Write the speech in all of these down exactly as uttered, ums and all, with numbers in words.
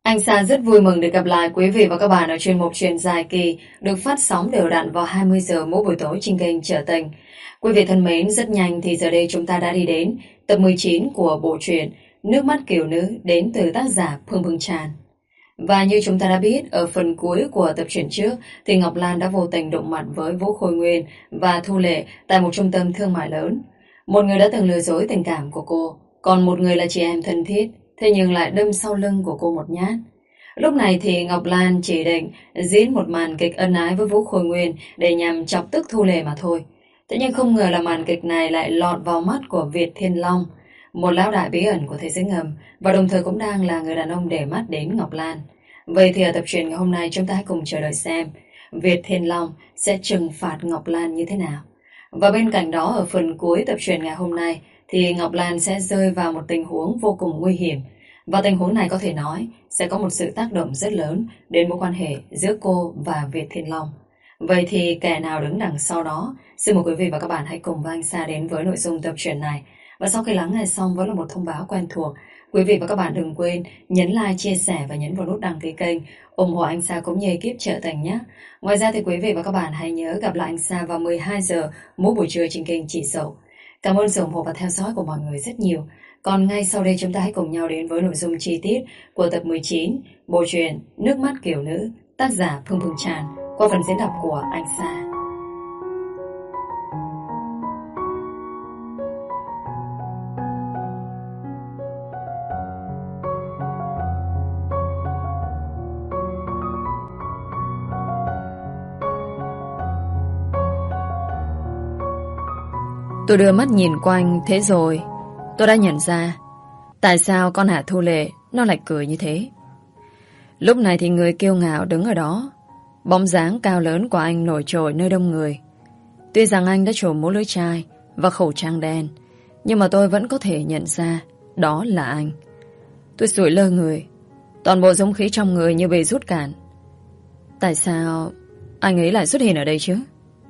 Anh Sa rất vui mừng được gặp lại quý vị và các bạn ở chuyên mục Chuyện dài kỳ được phát sóng đều đặn vào hai mươi giờ mỗi buổi tối trên kênh Trở Tình. Quý vị thân mến, rất nhanh thì giờ đây chúng ta đã đi đến tập mười chín của bộ truyện Nước mắt kiểu nữ đến từ tác giả Phương Phương Tràn. Và như chúng ta đã biết, ở phần cuối của tập truyện trước thì Ngọc Lan đã vô tình đụng mặt với Vũ Khôi Nguyên và Thu Lệ tại một trung tâm thương mại lớn. Một người đã từng lừa dối tình cảm của cô, còn một người là chị em thân thiết, thế nhưng lại đâm sau lưng của cô một nhát. Lúc này thì Ngọc Lan chỉ định diễn một màn kịch ân ái với Vũ Khôi Nguyên để nhằm chọc tức Thu Lệ mà thôi. Thế nhưng không ngờ là màn kịch này lại lọt vào mắt của Việt Thiên Long, một lão đại bí ẩn của thế giới ngầm, và đồng thời cũng đang là người đàn ông để mắt đến Ngọc Lan. Vậy thì ở tập truyện ngày hôm nay chúng ta hãy cùng chờ đợi xem Việt Thiên Long sẽ trừng phạt Ngọc Lan như thế nào. Và bên cạnh đó, ở phần cuối tập truyện ngày hôm nay thì Ngọc Lan sẽ rơi vào một tình huống vô cùng nguy hiểm. Và tình huống này có thể nói sẽ có một sự tác động rất lớn đến mối quan hệ giữa cô và Việt Thiên Long. Vậy thì kẻ nào đứng đằng sau đó? Xin mời quý vị và các bạn hãy cùng với anh Sa đến với nội dung tập truyện này. Và sau khi lắng nghe xong vẫn là một thông báo quen thuộc. Quý vị và các bạn đừng quên nhấn like, chia sẻ và nhấn vào nút đăng ký kênh, ủng hộ anh Sa cũng như ekip Trở Thành nhé. Ngoài ra thì quý vị và các bạn hãy nhớ gặp lại anh Sa vào mười hai giờ mỗi buổi trưa trên kênh Chị Sầu. Cảm ơn sự ủng hộ và theo dõi của mọi người rất nhiều. Còn ngay sau đây chúng ta hãy cùng nhau đến với nội dung chi tiết của tập mười chín bộ truyện Nước mắt kiểu nữ, tác giả Phương Phương Tràn, qua phần diễn đọc của anh Sa. Tôi đưa mắt nhìn quanh, thế rồi tôi đã nhận ra tại sao con Hạ Thu Lệ nó lại cười như thế. Lúc này thì người kiêu ngạo đứng ở đó, bóng dáng cao lớn của anh nổi trội nơi đông người. Tuy rằng anh đã trổ mũ lưỡi chai và khẩu trang đen, nhưng mà tôi vẫn có thể nhận ra đó là anh. Tôi sủi lơ người, toàn bộ dũng khí trong người như bị rút cạn. Tại sao anh ấy lại xuất hiện ở đây chứ?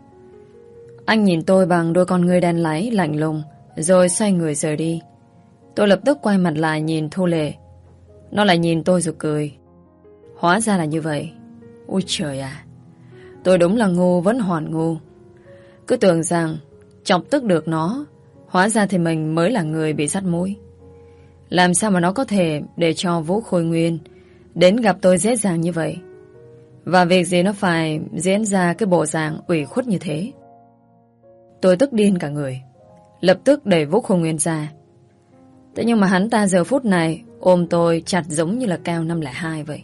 Anh nhìn tôi bằng đôi con ngươi đen láy lạnh lùng, rồi xoay người rời đi. Tôi lập tức quay mặt lại nhìn Thu Lệ. Nó lại nhìn tôi rồi cười. Hóa ra là như vậy. Ôi trời à, tôi đúng là ngu vẫn hoàn ngu. Cứ tưởng rằng chọc tức được nó, hóa ra thì mình mới là người bị sắt mũi. Làm sao mà nó có thể để cho Vũ Khôi Nguyên đến gặp tôi dễ dàng như vậy? Và việc gì nó phải diễn ra cái bộ dạng ủy khuất như thế? Tôi tức điên cả người, lập tức đẩy Vũ Khôi Nguyên ra. Thế nhưng mà hắn ta giờ phút này ôm tôi chặt giống như là cao năm lẻ hai vậy.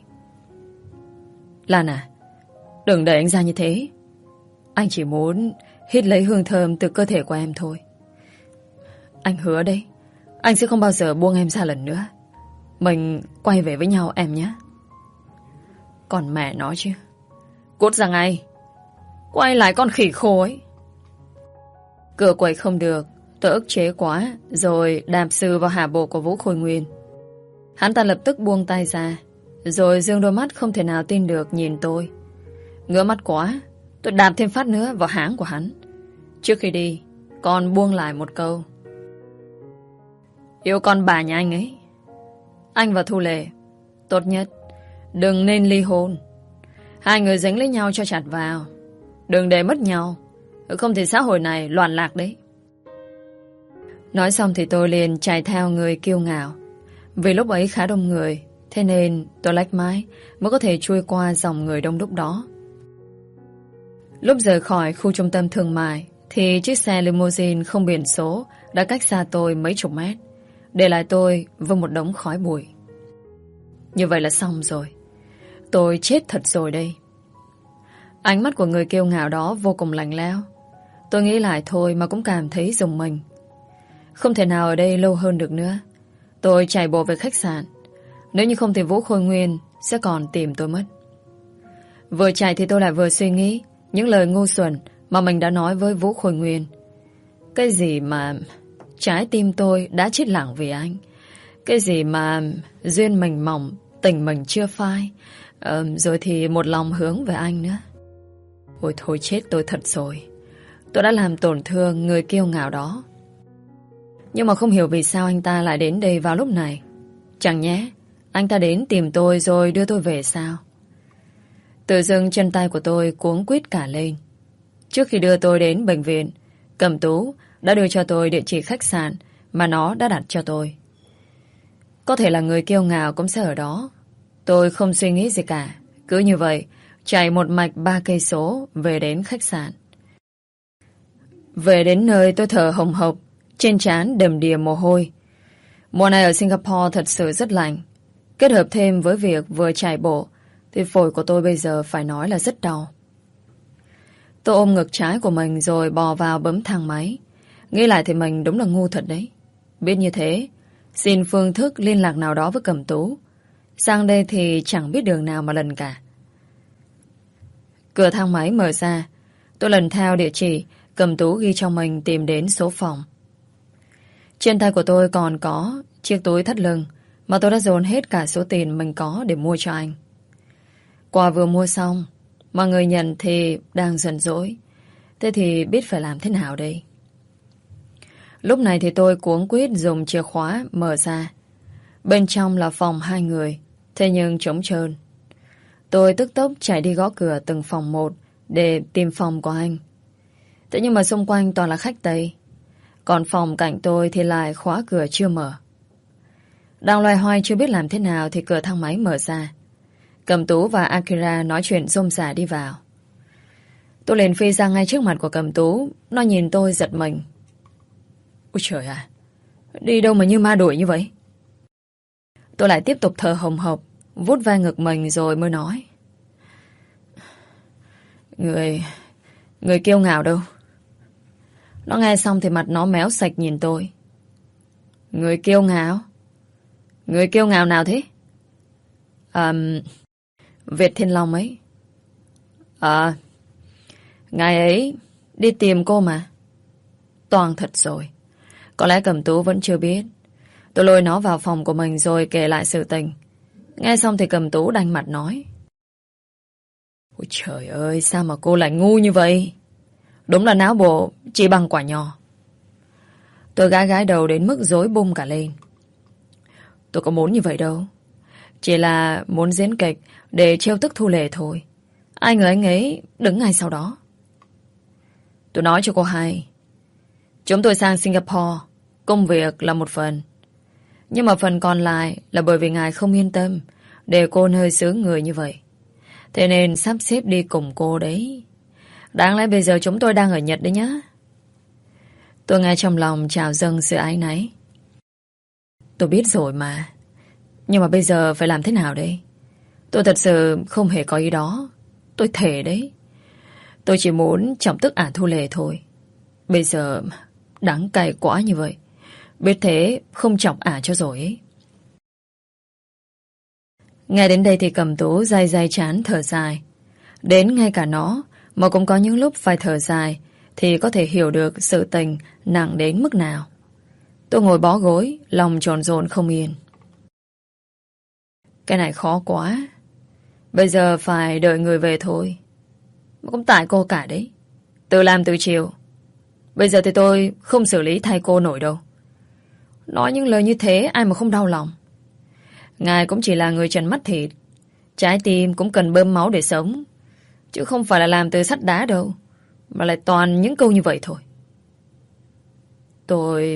Lan à, đừng đẩy anh ra như thế. Anh chỉ muốn hít lấy hương thơm từ cơ thể của em thôi. Anh hứa đấy, anh sẽ không bao giờ buông em ra lần nữa. Mình quay về với nhau em nhé. Còn mẹ nói chứ. Cút ra ngay. Quay lại con khỉ khô ấy. Cửa quậy không được, tôi ức chế quá, rồi đạp sư vào hạ bộ của Vũ Khôi Nguyên. Hắn ta lập tức buông tay ra, rồi dương đôi mắt không thể nào tin được nhìn tôi. Ngứa mắt quá, tôi đạp thêm phát nữa vào háng của hắn. Trước khi đi, còn buông lại một câu. Yêu con bà nhà anh ấy. Anh và Thu Lệ, tốt nhất đừng nên ly hôn. Hai người dính lấy nhau cho chặt vào, đừng để mất nhau. Không thì xã hội này loạn lạc đấy. Nói xong thì tôi liền chạy theo người kiêu ngạo. Vì lúc ấy khá đông người, thế nên tôi lách mái mới có thể chui qua dòng người đông đúc đó. Lúc rời khỏi khu trung tâm thương mại thì chiếc xe limousine không biển số đã cách xa tôi mấy chục mét, để lại tôi với một đống khói bụi. Như vậy là xong rồi. Tôi chết thật rồi đây. Ánh mắt của người kiêu ngạo đó vô cùng lạnh lẽo. Tôi nghĩ lại thôi mà cũng cảm thấy rùng mình. Không thể nào ở đây lâu hơn được nữa. Tôi chạy bộ về khách sạn. Nếu như không thì Vũ Khôi Nguyên sẽ còn tìm tôi mất. Vừa chạy thì tôi lại vừa suy nghĩ những lời ngu xuẩn mà mình đã nói với Vũ Khôi Nguyên. Cái gì mà trái tim tôi đã chết lặng vì anh. Cái gì mà duyên mình mỏng, tình mình chưa phai, ờ, rồi thì một lòng hướng về anh nữa. Ôi thôi chết tôi thật rồi. Tôi đã làm tổn thương người kiêu ngạo đó. Nhưng mà không hiểu vì sao anh ta lại đến đây vào lúc này. Chẳng nhẽ anh ta đến tìm tôi rồi đưa tôi về sao? Tự dưng chân tay của tôi cuống quýt cả lên. Trước khi đưa tôi đến bệnh viện, Cẩm Tú đã đưa cho tôi địa chỉ khách sạn mà nó đã đặt cho tôi. Có thể là người kiêu ngạo cũng sẽ ở đó. Tôi không suy nghĩ gì cả. Cứ như vậy, chạy một mạch ba cây số về đến khách sạn. Về đến nơi tôi thở hồng hộc, trên trán đầm đìa mồ hôi. Mùa này ở Singapore thật sự rất lạnh. Kết hợp thêm với việc vừa chạy bộ, thì phổi của tôi bây giờ phải nói là rất đau. Tôi ôm ngực trái của mình rồi bò vào bấm thang máy. Nghĩ lại thì mình đúng là ngu thật đấy. Biết như thế, xin phương thức liên lạc nào đó với Cẩm Tú. Sang đây thì chẳng biết đường nào mà lần cả. Cửa thang máy mở ra. Tôi lần theo địa chỉ Cẩm Tú ghi cho mình tìm đến số phòng. Trên tay của tôi còn có chiếc túi thắt lưng mà tôi đã dồn hết cả số tiền mình có để mua cho anh. Quà vừa mua xong, mà người nhận thì đang giận dỗi. Thế thì biết phải làm thế nào đây? Lúc này thì tôi cuống quýt dùng chìa khóa mở ra. Bên trong là phòng hai người, thế nhưng trống trơn. Tôi tức tốc chạy đi gõ cửa từng phòng một để tìm phòng của anh. Thế nhưng mà xung quanh toàn là khách Tây. Còn phòng cạnh tôi thì lại khóa cửa chưa mở. Đang loay hoay chưa biết làm thế nào thì cửa thang máy mở ra. Cẩm Tú và Akira nói chuyện rôm rả đi vào. Tôi liền phi ra ngay trước mặt của Cẩm Tú. Nó nhìn tôi giật mình. Ôi trời à, đi đâu mà như ma đuổi như vậy? Tôi lại tiếp tục thở hồng hộc, vuốt vai ngực mình rồi mới nói. Người... Người kiêu ngạo đâu? Nó nghe xong thì mặt nó méo sạch nhìn tôi. Người kiêu ngạo? Người kiêu ngạo nào thế? À... Việt Thiên Long ấy. À... Ngày ấy đi tìm cô mà. Toang thật rồi. Có lẽ Cẩm Tú vẫn chưa biết. Tôi lôi nó vào phòng của mình rồi kể lại sự tình. Nghe xong thì Cẩm Tú đanh mặt nói. Ôi trời ơi, sao mà cô lại ngu như vậy? Đúng là não bộ chỉ bằng quả nho. Tôi gái gái đầu đến mức rối bung cả lên. Tôi có muốn như vậy đâu. Chỉ là muốn diễn kịch để trêu tức Thu Lệ thôi. Ai ngờ anh ấy đứng ngay sau đó. Tôi nói cho cô hay. Chúng tôi sang Singapore, công việc là một phần. Nhưng mà phần còn lại là bởi vì ngài không yên tâm để cô nơi xứ người như vậy. Thế nên sắp xếp đi cùng cô đấy. Đáng lẽ bây giờ chúng tôi đang ở Nhật đấy nhá. Tôi nghe trong lòng trào dâng sự áy náy. Tôi biết rồi mà. Nhưng mà bây giờ phải làm thế nào đây? Tôi thật sự không hề có ý đó. Tôi thề đấy. Tôi chỉ muốn chọc tức ả Thu Lệ thôi. Bây giờ đắng cay quá như vậy. Biết thế không chọc ả cho rồi ấy. Nghe đến đây thì Cẩm Tú day day chán thở dài. Đến ngay cả nó mà cũng có những lúc phải thở dài thì có thể hiểu được sự tình nặng đến mức nào. Tôi ngồi bó gối, lòng tròn rộn không yên. Cái này khó quá. Bây giờ phải đợi người về thôi. Mà cũng tại cô cả đấy. Tự làm từ chiều. Bây giờ thì tôi không xử lý thay cô nổi đâu. Nói những lời như thế ai mà không đau lòng. Ngài cũng chỉ là người trần mắt thịt. Trái tim cũng cần bơm máu để sống. Chứ không phải là làm từ sắt đá đâu. Mà lại toàn những câu như vậy thôi. Tôi...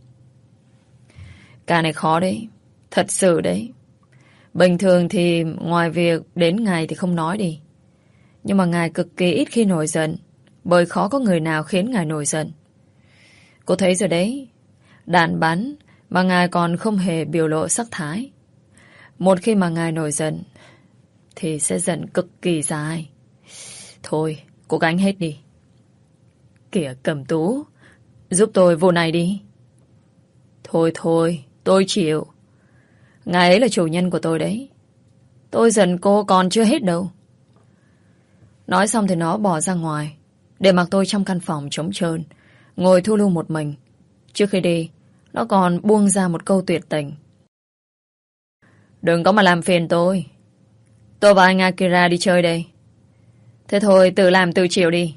Cả này khó đấy. Thật sự đấy. Bình thường thì ngoài việc đến ngài thì không nói đi. Nhưng mà ngài cực kỳ ít khi nổi giận. Bởi khó có người nào khiến ngài nổi giận. Cô thấy rồi đấy. Đạn bắn mà ngài còn không hề biểu lộ sắc thái. Một khi mà ngài nổi giận thì sẽ giận cực kỳ dài. Thôi, cố gắng hết đi. Kìa Cẩm Tú, giúp tôi vụ này đi. Thôi thôi, tôi chịu. Ngài ấy là chủ nhân của tôi đấy. Tôi giận cô còn chưa hết đâu. Nói xong thì nó bỏ ra ngoài, để mặc tôi trong căn phòng trống trơn, ngồi thu lưu một mình. Trước khi đi, nó còn buông ra một câu tuyệt tình. Đừng có mà làm phiền tôi. Tôi và anh Akira đi chơi đây. Thế thôi tự làm tự chịu đi.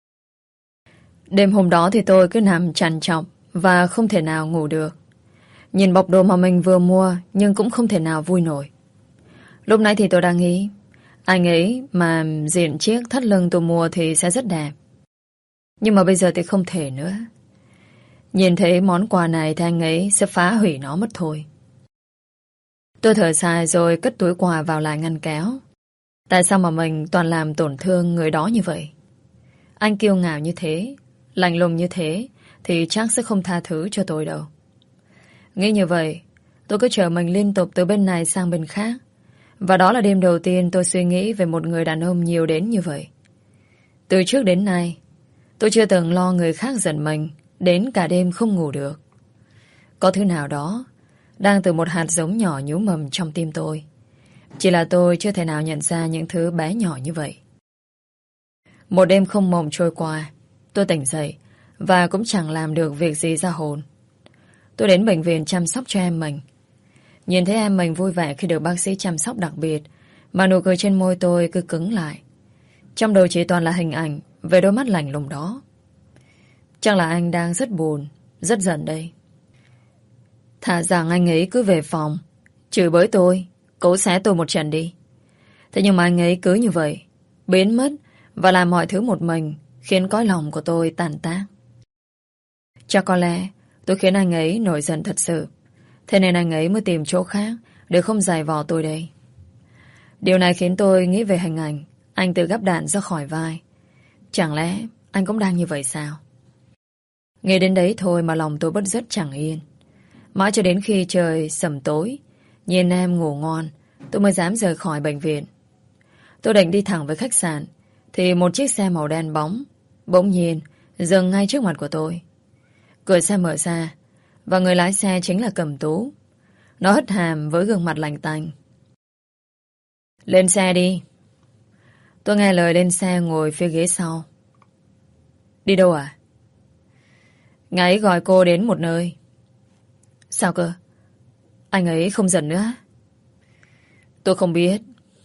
Đêm hôm đó thì tôi cứ nằm trằn trọc và không thể nào ngủ được. Nhìn bọc đồ mà mình vừa mua, nhưng cũng không thể nào vui nổi. Lúc nãy thì tôi đang nghĩ, anh ấy mà diện chiếc thắt lưng tôi mua thì sẽ rất đẹp. Nhưng mà bây giờ thì không thể nữa. Nhìn thấy món quà này thì anh ấy sẽ phá hủy nó mất thôi. Tôi thở dài rồi cất túi quà vào lại ngăn kéo. Tại sao mà mình toàn làm tổn thương người đó như vậy? Anh kiêu ngạo như thế, lạnh lùng như thế, thì chắc sẽ không tha thứ cho tôi đâu. Nghĩ như vậy, tôi cứ chờ mình liên tục từ bên này sang bên khác. Và đó là đêm đầu tiên tôi suy nghĩ về một người đàn ông nhiều đến như vậy. Từ trước đến nay, tôi chưa từng lo người khác giận mình đến cả đêm không ngủ được. Có thứ nào đó đang từ một hạt giống nhỏ nhú mầm trong tim tôi. Chỉ là tôi chưa thể nào nhận ra những thứ bé nhỏ như vậy. Một đêm không mộng trôi qua, tôi tỉnh dậy và cũng chẳng làm được việc gì ra hồn. Tôi đến bệnh viện chăm sóc cho em mình. Nhìn thấy em mình vui vẻ khi được bác sĩ chăm sóc đặc biệt, mà nụ cười trên môi tôi cứ cứng lại. Trong đầu chỉ toàn là hình ảnh về đôi mắt lạnh lùng đó. Chắc là anh đang rất buồn, rất giận đây. Thà rằng anh ấy cứ về phòng, chửi bới tôi, cố xé tôi một trận đi. Thế nhưng mà anh ấy cứ như vậy, biến mất và làm mọi thứ một mình, khiến cõi lòng của tôi tàn tác. Chắc có lẽ tôi khiến anh ấy nổi giận thật sự. Thế nên anh ấy mới tìm chỗ khác để không giày vò tôi đây. Điều này khiến tôi nghĩ về hình ảnh anh tự gắp đạn ra khỏi vai. Chẳng lẽ anh cũng đang như vậy sao? Nghe đến đấy thôi mà lòng tôi bất rất chẳng yên. Mãi cho đến khi trời sầm tối, nhìn em ngủ ngon, tôi mới dám rời khỏi bệnh viện. Tôi định đi thẳng với khách sạn, thì một chiếc xe màu đen bóng bỗng nhiên dừng ngay trước mặt của tôi. Cửa xe mở ra, và người lái xe chính là Cẩm Tú. Nó hất hàm với gương mặt lạnh tanh. Lên xe đi. Tôi nghe lời lên xe ngồi phía ghế sau. Đi đâu à? Ngài ấy gọi cô đến một nơi. Sao cơ? Anh ấy không giận nữa? Tôi không biết.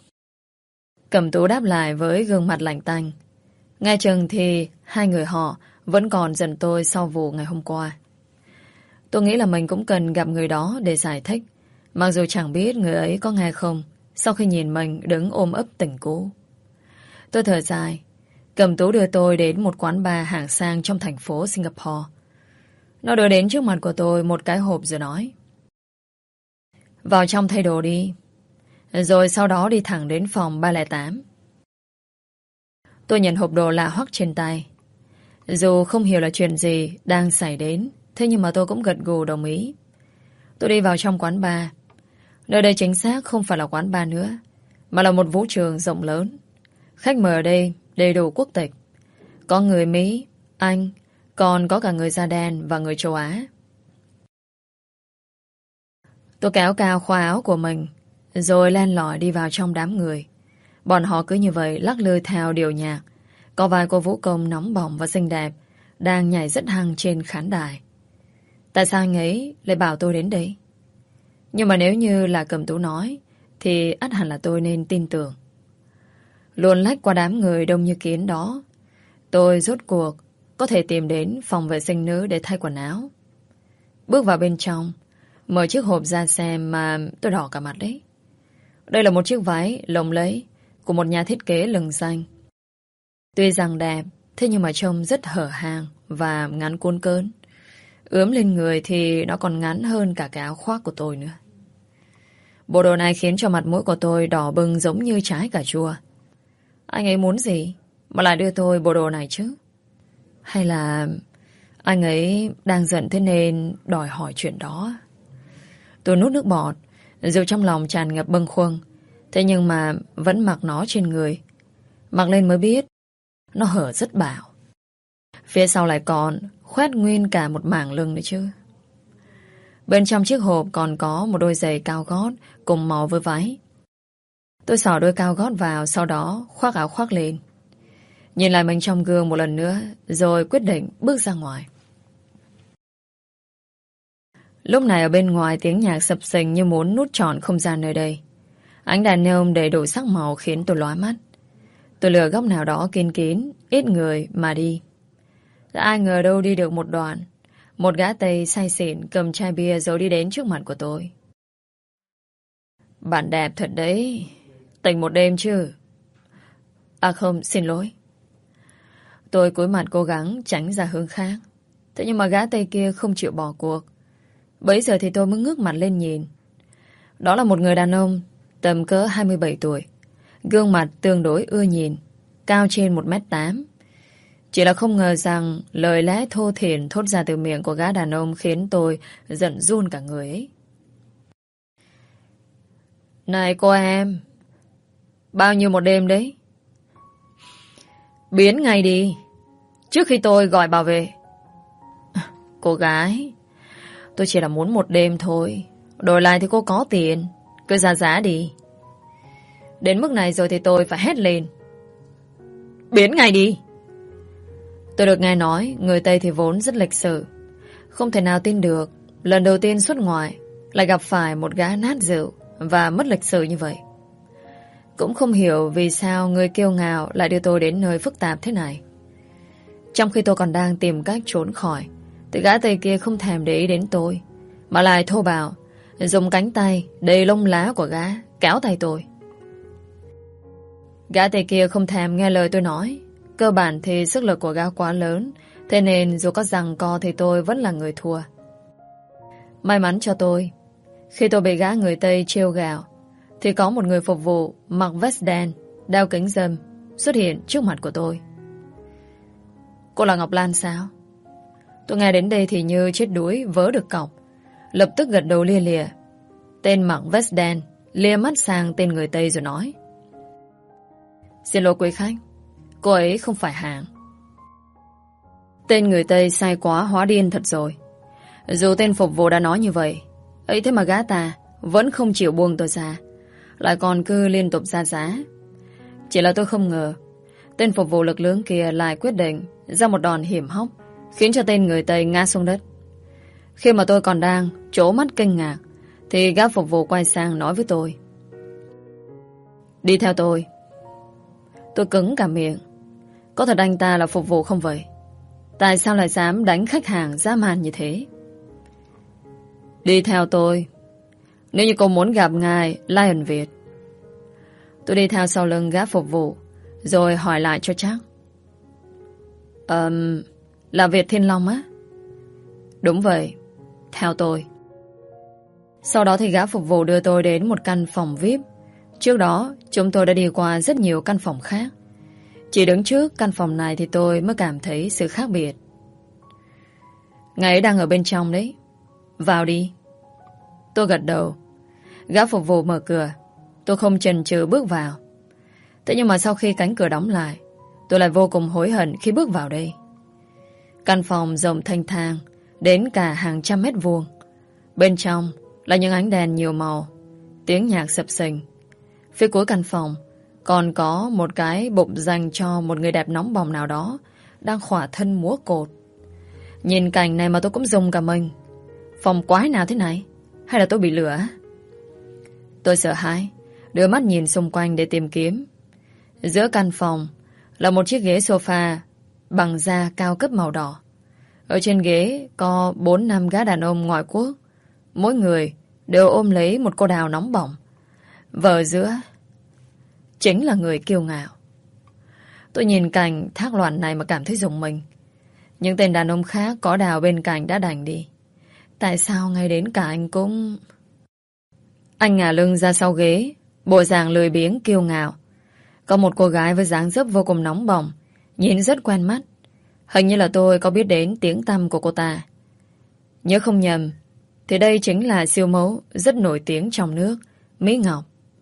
Cẩm Tú đáp lại với gương mặt lạnh tanh. Nghe chừng thì hai người họ vẫn còn giận tôi sau vụ ngày hôm qua. Tôi nghĩ là mình cũng cần gặp người đó để giải thích, mặc dù chẳng biết người ấy có nghe không sau khi nhìn mình đứng ôm ấp tình cũ. Tôi thở dài. Cẩm Tú đưa tôi đến một quán bar hạng sang trong thành phố Singapore. Nó đưa đến trước mặt của tôi một cái hộp rồi nói: vào trong thay đồ đi, rồi sau đó đi thẳng đến phòng ba không tám. Tôi nhận hộp đồ lạ hoắc trên tay. Dù không hiểu là chuyện gì đang xảy đến, thế nhưng mà tôi cũng gật gù đồng ý. Tôi đi vào trong quán bar. Nơi đây chính xác không phải là quán bar nữa, mà là một vũ trường rộng lớn. Khách mời ở đây đầy đủ quốc tịch. Có người Mỹ, Anh, còn có cả người da đen và người châu Á. Tôi kéo cao khoa áo của mình, rồi len lỏi đi vào trong đám người. Bọn họ cứ như vậy lắc lư theo điệu nhạc. Có vài cô vũ công nóng bỏng và xinh đẹp đang nhảy rất hăng trên khán đài. Tại sao anh ấy lại bảo tôi đến đây? Nhưng mà nếu như là Cẩm Tú nói, thì ắt hẳn là tôi nên tin tưởng. Luồn lách qua đám người đông như kiến đó, tôi rốt cuộc có thể tìm đến phòng vệ sinh nữ để thay quần áo. Bước vào bên trong, mở chiếc hộp ra xem mà tôi đỏ cả mặt đấy. Đây là một chiếc váy lồng lẫy của một nhà thiết kế lừng danh. Tuy rằng đẹp, thế nhưng mà trông rất hở hang và ngắn cuốn cơn. Ướm lên người thì nó còn ngắn hơn cả cái áo khoác của tôi nữa. Bộ đồ này khiến cho mặt mũi của tôi đỏ bừng giống như trái cà chua. Anh ấy muốn gì mà lại đưa tôi bộ đồ này chứ? Hay là anh ấy đang giận thế nên đòi hỏi chuyện đó? Tôi nuốt nước bọt, dù trong lòng tràn ngập bâng khuâng, thế nhưng mà vẫn mặc nó trên người. Mặc lên mới biết nó hở rất bạo. Phía sau lại còn khoét nguyên cả một mảng lưng nữa chứ. Bên trong chiếc hộp còn có một đôi giày cao gót cùng màu với váy. Tôi xỏ đôi cao gót vào, sau đó khoác áo khoác lên. Nhìn lại mình trong gương một lần nữa, rồi quyết định bước ra ngoài. Lúc này ở bên ngoài tiếng nhạc sập sình như muốn nút trọn không gian nơi đây. Ánh đèn neon đầy đủ sắc màu khiến tôi lóa mắt. Tôi lựa góc nào đó kín kín, ít người mà đi. Ai ngờ đâu đi được một đoạn, Một gã Tây say xỉn cầm chai bia rồi đi đến trước mặt của tôi. Bạn đẹp thật đấy. Tỉnh một đêm chứ? À không, xin lỗi. Tôi cúi mặt cố gắng tránh ra hướng khác. Thế nhưng mà gã Tây kia không chịu bỏ cuộc. Bấy giờ thì tôi mới ngước mặt lên nhìn. Đó là một người đàn ông tầm cỡ hai mươi bảy tuổi, gương mặt tương đối ưa nhìn, cao trên một mét tám. Chỉ là không ngờ rằng lời lẽ thô thiển thốt ra từ miệng của gã đàn ông khiến tôi giận run cả người ấy. Này cô em, bao nhiêu một đêm đấy? Biến ngay đi, trước khi tôi gọi bảo vệ. Cô gái, tôi chỉ là muốn một đêm thôi. Đổi lại thì cô có tiền, cứ ra giá đi. Đến mức này rồi thì tôi phải hét lên. Biến ngay đi. Tôi được nghe nói người Tây thì vốn rất lịch sự, không thể nào tin được lần đầu tiên xuất ngoại lại gặp phải một gã nát rượu và mất lịch sự như vậy. Cũng không hiểu vì sao người kiêu ngạo lại đưa tôi đến nơi phức tạp thế này. Trong khi tôi còn đang tìm cách trốn khỏi thì gã Tây kia không thèm để ý đến tôi, mà lại thô bạo dùng cánh tay đầy lông lá của gã kéo tay tôi. Gã Tây kia không thèm nghe lời tôi nói. Cơ bản thì sức lực của gã quá lớn, thế nên dù có giằng co thì tôi vẫn là người thua. May mắn cho tôi, khi tôi bị gã người Tây trêu gào thì có một người phục vụ mặc vest đen, đeo kính râm xuất hiện trước mặt của tôi. Cô là Ngọc Lan sao? Tôi nghe đến đây thì như chết đuối vớ được cọc, lập tức gật đầu lia lịa. Tên mặc vest đen lia mắt sang tên người Tây rồi nói: Xin lỗi quý khách, cô ấy không phải hàng. Tên người Tây sai quá hóa điên thật rồi. Dù tên phục vụ đã nói như vậy, ấy thế mà gã ta vẫn không chịu buông tôi ra, lại còn cứ liên tục ra giá. Chỉ là tôi không ngờ tên phục vụ lực lưỡng kia lại quyết định ra một đòn hiểm hóc, khiến cho tên người Tây ngã xuống đất. Khi mà tôi còn đang trố mắt kinh ngạc thì gã phục vụ quay sang nói với tôi: Đi theo tôi. Tôi cứng cả miệng. Có thật anh ta là phục vụ không vậy? Tại sao lại dám đánh khách hàng dã man như thế? Đi theo tôi. Nếu như cô muốn gặp ngài Lion Việt. Tôi đi theo sau lưng gã phục vụ, rồi hỏi lại cho chắc. Ờm, là Việt Thiên Long á? Đúng vậy, theo tôi. Sau đó thì gã phục vụ đưa tôi đến một căn phòng vi ai pi. Trước đó chúng tôi đã đi qua rất nhiều căn phòng khác. Chỉ đứng trước căn phòng này thì tôi mới cảm thấy sự khác biệt. Ngài ấy đang ở bên trong đấy, vào đi. Tôi gật đầu. Gã phục vụ mở cửa. Tôi không chần chừ bước vào. Thế nhưng mà sau khi cánh cửa đóng lại, tôi lại vô cùng hối hận khi bước vào đây. Căn phòng rộng thanh thang đến cả hàng trăm mét vuông. Bên trong là những ánh đèn nhiều màu, tiếng nhạc sập sình. Phía cuối căn phòng còn có một cái bục dành cho một người đẹp nóng bỏng nào đó đang khỏa thân múa cột. Nhìn cảnh này mà tôi cũng rùng cả mình. Phòng quái nào thế này? Hay là tôi bị lừa? Tôi sợ hãi, đưa mắt nhìn xung quanh để tìm kiếm. Giữa căn phòng là một chiếc ghế sofa bằng da cao cấp màu đỏ. Ở trên ghế có bốn năm gã đàn ông ngoại quốc, mỗi người đều ôm lấy một cô đào nóng bỏng. Và ở giữa chính là người kiêu ngạo. Tôi nhìn cảnh thác loạn này mà cảm thấy rùng mình. Những tên đàn ông khác có đào bên cạnh đã đành đi. Tại sao ngay đến cả anh cũng... Anh ngả lưng ra sau ghế, bộ dạng lười biếng kiêu ngạo. Có một cô gái với dáng dấp vô cùng nóng bỏng, nhìn rất quen mắt. Hình như là tôi có biết đến tiếng tăm của cô ta. Nhớ không nhầm thì đây chính là siêu mẫu rất nổi tiếng trong nước, Mỹ Ngọc.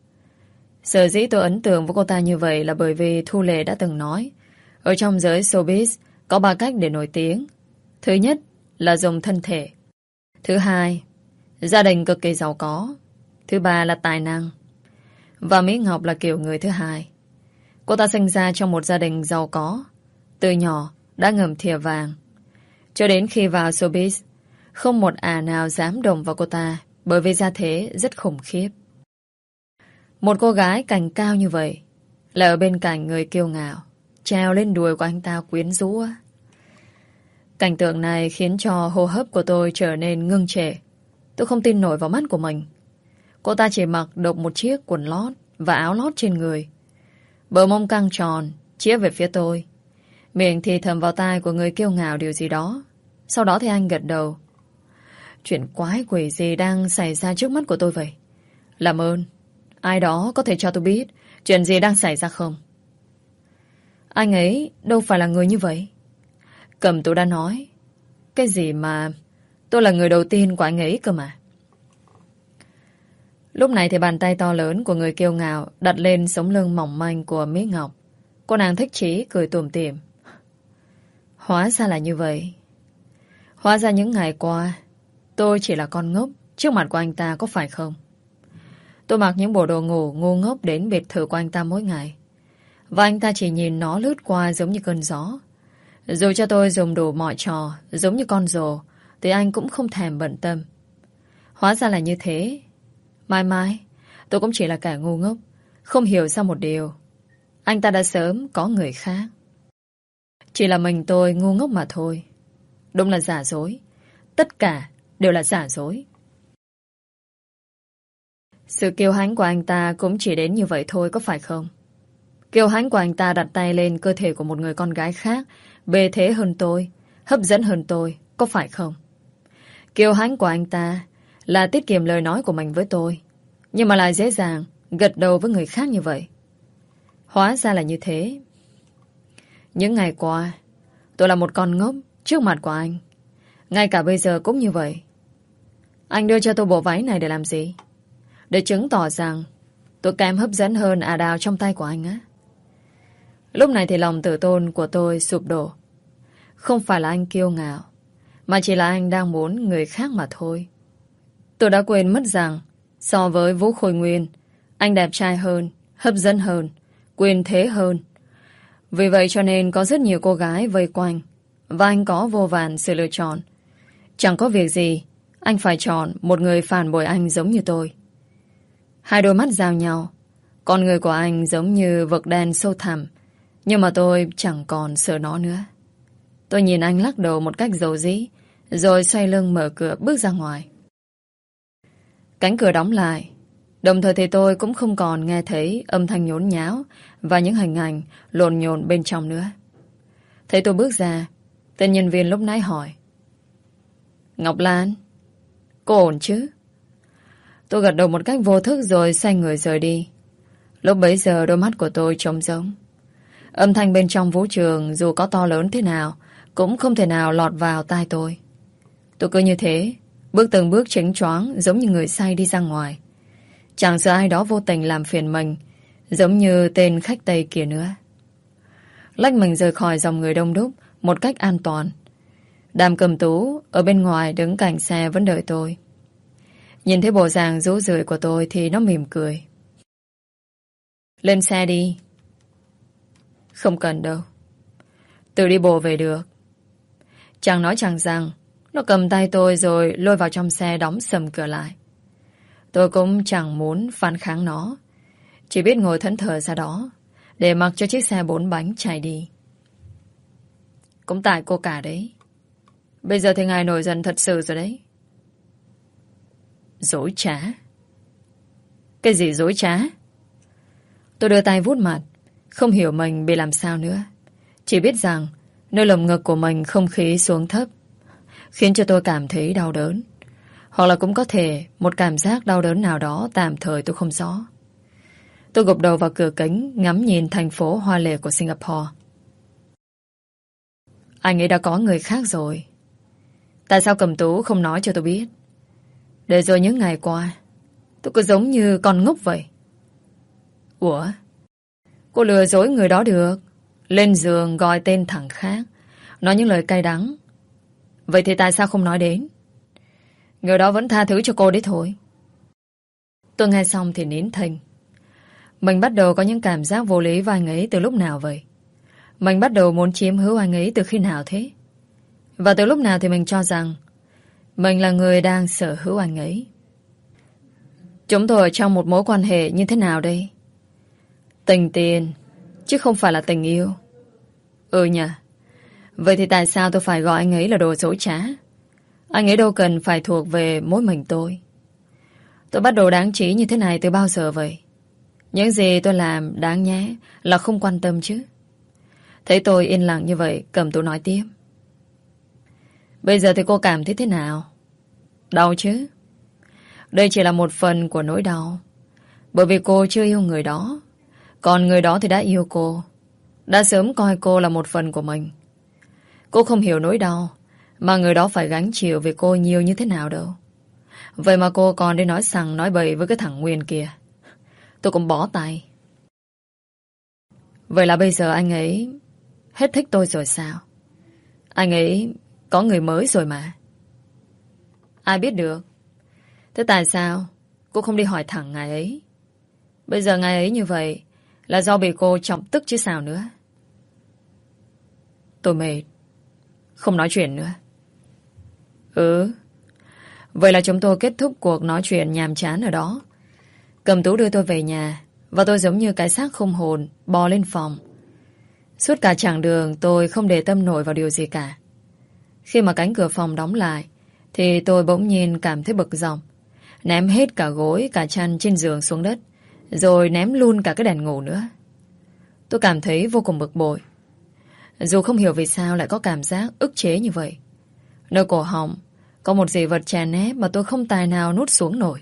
Sở dĩ tôi ấn tượng với cô ta như vậy là bởi vì Thu Lệ đã từng nói, ở trong giới showbiz có ba cách để nổi tiếng. Thứ nhất là dùng thân thể. Thứ hai, gia đình cực kỳ giàu có. Thứ ba là tài năng. Và Mỹ Ngọc là kiểu người thứ hai. Cô ta sinh ra trong một gia đình giàu có, từ nhỏ đã ngậm thìa vàng. Cho đến khi vào showbiz, không một ả nào dám động vào cô ta, bởi vì gia thế rất khủng khiếp. Một cô gái cành cao như vậy là ở bên cạnh người kiêu ngạo, treo lên đùi của anh ta quyến rũ. Cảnh tượng này khiến cho hô hấp của tôi trở nên ngưng trệ. Tôi không tin nổi vào mắt của mình. Cô ta chỉ mặc được một chiếc quần lót và áo lót trên người. Bờ mông căng tròn, chĩa về phía tôi. Miệng thì thầm vào tai của người kiêu ngạo điều gì đó. Sau đó thì anh gật đầu. Chuyện quái quỷ gì đang xảy ra trước mắt của tôi vậy? Làm ơn, ai đó có thể cho tôi biết chuyện gì đang xảy ra không? Anh ấy đâu phải là người như vậy. Cẩm Tú đã nói. Cái gì mà tôi là người đầu tiên của anh ấy cơ mà. Lúc này thì bàn tay to lớn của người kiêu ngạo đặt lên sống lưng mỏng manh của Mỹ Ngọc. Cô nàng thích chí cười tủm tỉm. Hóa ra là như vậy. Hóa ra những ngày qua tôi chỉ là con ngốc trước mặt của anh ta, có phải không? Tôi mặc những bộ đồ ngủ ngu ngốc đến biệt thự của anh ta mỗi ngày. Và anh ta chỉ nhìn nó lướt qua giống như cơn gió. Dù cho tôi dùng đủ mọi trò giống như con rồ thì anh cũng không thèm bận tâm. Hóa ra là như thế. Mai mai tôi cũng chỉ là kẻ ngu ngốc, không hiểu sao một điều. Anh ta đã sớm có người khác. Chỉ là mình tôi ngu ngốc mà thôi. Đúng là giả dối. Tất cả đều là giả dối. Sự kiêu hãnh của anh ta cũng chỉ đến như vậy thôi, có phải không? Kiêu hãnh của anh ta đặt tay lên cơ thể của một người con gái khác, bề thế hơn tôi, hấp dẫn hơn tôi, có phải không? Kiêu hãnh của anh ta là tiết kiệm lời nói của mình với tôi, nhưng mà lại dễ dàng gật đầu với người khác như vậy. Hóa ra là như thế. Những ngày qua tôi là một con ngốc trước mặt của anh. Ngay cả bây giờ cũng như vậy. Anh đưa cho tôi bộ váy này để làm gì? Để chứng tỏ rằng tôi kém hấp dẫn hơn ả đào trong tay của anh á. Lúc này thì lòng tự tôn của tôi sụp đổ. Không phải là anh kiêu ngạo, mà chỉ là anh đang muốn người khác mà thôi. Tôi đã quên mất rằng so với Vũ Khôi Nguyên, anh đẹp trai hơn, hấp dẫn hơn, quyền thế hơn. Vì vậy cho nên có rất nhiều cô gái vây quanh, và anh có vô vàn sự lựa chọn. Chẳng có việc gì anh phải chọn một người phản bội anh giống như tôi. Hai đôi mắt giao nhau. Con người của anh giống như vực đen sâu thẳm, nhưng mà tôi chẳng còn sợ nó nữa. Tôi nhìn anh lắc đầu một cách dầu dĩ, rồi xoay lưng mở cửa bước ra ngoài. Cánh cửa đóng lại. Đồng thời thì tôi cũng không còn nghe thấy âm thanh nhốn nháo và những hình ảnh lộn nhộn bên trong nữa. Thấy tôi bước ra, tên nhân viên lúc nãy hỏi: Ngọc Lan, cô ổn chứ? Tôi gật đầu một cách vô thức rồi xoay người rời đi. Lúc bấy giờ đôi mắt của tôi trống rỗng. Âm thanh bên trong vũ trường dù có to lớn thế nào cũng không thể nào lọt vào tai tôi. Tôi cứ như thế, bước từng bước chếnh choáng giống như người say đi ra ngoài. Chẳng sợ ai đó vô tình làm phiền mình, giống như tên khách Tây kia nữa. Lách mình rời khỏi dòng người đông đúc một cách an toàn. Đàm Cầm Tú ở bên ngoài đứng cạnh xe vẫn đợi tôi. Nhìn thấy bộ dạng rũ rượi của tôi thì nó mỉm cười. Lên xe đi. Không cần đâu, tự đi bộ về được. Chẳng nói chẳng rằng, nó cầm tay tôi rồi lôi vào trong xe đóng sầm cửa lại. Tôi cũng chẳng muốn phản kháng nó, chỉ biết ngồi thẫn thờ ra đó để mặc cho chiếc xe bốn bánh chạy đi. Cũng tại cô cả đấy. Bây giờ thì ngài nổi giận thật sự rồi đấy. Dối trá? Cái gì dối trá? Tôi đưa tay vuốt mặt, không hiểu mình bị làm sao nữa. Chỉ biết rằng nơi lồng ngực của mình không khí xuống thấp, khiến cho tôi cảm thấy đau đớn. Hoặc là cũng có thể một cảm giác đau đớn nào đó tạm thời tôi không rõ. Tôi gục đầu vào cửa kính, ngắm nhìn thành phố hoa lệ của Singapore. Anh ấy đã có người khác rồi. Tại sao Cầm Tú không nói cho tôi biết? Để rồi những ngày qua tôi cứ giống như con ngốc vậy. Ủa? Cô lừa dối người đó được, lên giường gọi tên thằng khác, nói những lời cay đắng. Vậy thì tại sao không nói đến? Người đó vẫn tha thứ cho cô đấy thôi. Tôi nghe xong thì nín thinh. Mình bắt đầu có những cảm giác vô lý với anh ấy từ lúc nào vậy? Mình bắt đầu muốn chiếm hữu anh ấy từ khi nào thế? Và từ lúc nào thì mình cho rằng mình là người đang sở hữu anh ấy? Chúng tôi ở trong một mối quan hệ như thế nào đây? Tình tiền chứ không phải là tình yêu. Ừ nhỉ. Vậy thì tại sao tôi phải gọi anh ấy là đồ dối trá? Anh ấy đâu cần phải thuộc về mỗi mình tôi. Tôi bắt đầu đáng trí như thế này từ bao giờ vậy? Những gì tôi làm đáng nhẽ là không quan tâm chứ. Thấy tôi yên lặng như vậy, Cẩm Tú nói tiếp. Bây giờ thì cô cảm thấy thế nào? Đau chứ? Đây chỉ là một phần của nỗi đau. Bởi vì cô chưa yêu người đó. Còn người đó thì đã yêu cô. Đã sớm coi cô là một phần của mình. Cô không hiểu nỗi đau mà người đó phải gánh chịu vì cô nhiều như thế nào đâu. Vậy mà cô còn đi nói sằng nói bậy với cái thằng Nguyên kia. Tôi cũng bó tay. Vậy là bây giờ anh ấy hết thích tôi rồi sao? Anh ấy có người mới rồi mà. Ai biết được. Thế tại sao cô không đi hỏi thẳng ngài ấy? Bây giờ ngài ấy như vậy là do bị cô chọc tức chứ sao nữa. Tôi mệt. Không nói chuyện nữa. Ừ. Vậy là chúng tôi kết thúc cuộc nói chuyện nhàm chán ở đó. Cẩm Tú đưa tôi về nhà và tôi giống như cái xác không hồn bò lên phòng. Suốt cả chặng đường tôi không để tâm nổi vào điều gì cả. Khi mà cánh cửa phòng đóng lại thì tôi bỗng nhiên cảm thấy bực dọc. Ném hết cả gối, cả chăn trên giường xuống đất, rồi ném luôn cả cái đèn ngủ nữa. Tôi cảm thấy vô cùng bực bội. Dù không hiểu vì sao lại có cảm giác ức chế như vậy. Nơi cổ họng có một gì vật chèn ép mà tôi không tài nào nuốt xuống nổi.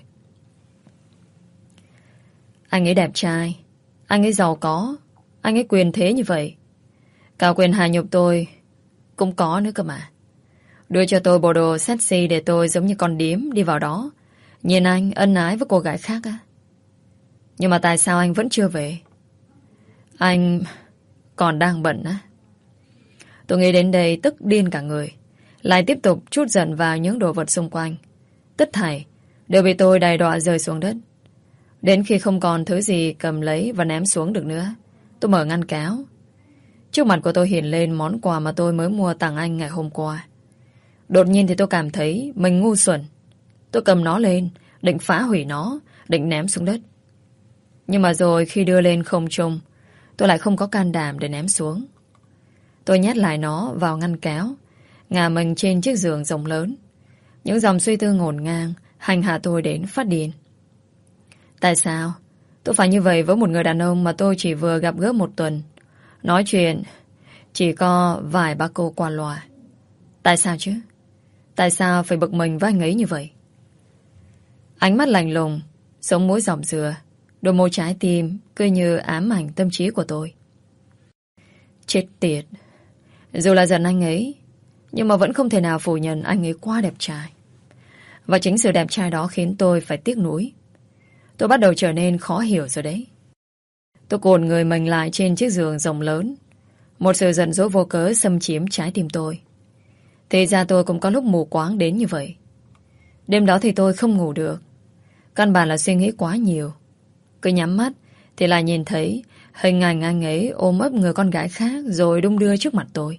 Anh ấy đẹp trai, anh ấy giàu có, anh ấy quyền thế như vậy. Cả quyền hạ nhục tôi cũng có nữa cơ mà. Đưa cho tôi bộ đồ sexy để tôi giống như con điếm đi vào đó, nhìn anh ân ái với cô gái khác á. Nhưng mà tại sao anh vẫn chưa về? Anh còn đang bận á. Tôi nghĩ đến đây tức điên cả người. Lại tiếp tục trút giận vào những đồ vật xung quanh. Tất thảy đều bị tôi đày đọa rơi xuống đất. Đến khi không còn thứ gì cầm lấy và ném xuống được nữa, tôi mở ngăn kéo. Trước mặt của tôi hiện lên món quà mà tôi mới mua tặng anh ngày hôm qua. Đột nhiên thì tôi cảm thấy mình ngu xuẩn. Tôi cầm nó lên, định phá hủy nó, định ném xuống đất. Nhưng mà rồi khi đưa lên không trung, tôi lại không có can đảm để ném xuống. Tôi nhét lại nó vào ngăn kéo, ngả mình trên chiếc giường rộng lớn. Những dòng suy tư ngổn ngang hành hạ tôi đến phát điên. Tại sao tôi phải như vậy với một người đàn ông mà tôi chỉ vừa gặp gỡ một tuần, nói chuyện chỉ có vài ba câu qua loa? Tại sao chứ? Tại sao phải bực mình với anh ấy như vậy? Ánh mắt lạnh lùng, sống mũi dỏm dừa, đôi môi trái tim cứ như ám ảnh tâm trí của tôi. Chết tiệt. Dù là giận anh ấy, nhưng mà vẫn không thể nào phủ nhận anh ấy quá đẹp trai. Và chính sự đẹp trai đó khiến tôi phải tiếc nuối. Tôi bắt đầu trở nên khó hiểu rồi đấy. Tôi cuộn người mình lại trên chiếc giường rộng lớn. Một sự giận dỗi vô cớ xâm chiếm trái tim tôi. Thì ra tôi cũng có lúc mù quáng đến như vậy. Đêm đó thì tôi không ngủ được. Căn bản là suy nghĩ quá nhiều. Cứ nhắm mắt thì lại nhìn thấy hình ảnh anh ấy ôm ấp người con gái khác rồi đung đưa trước mặt tôi.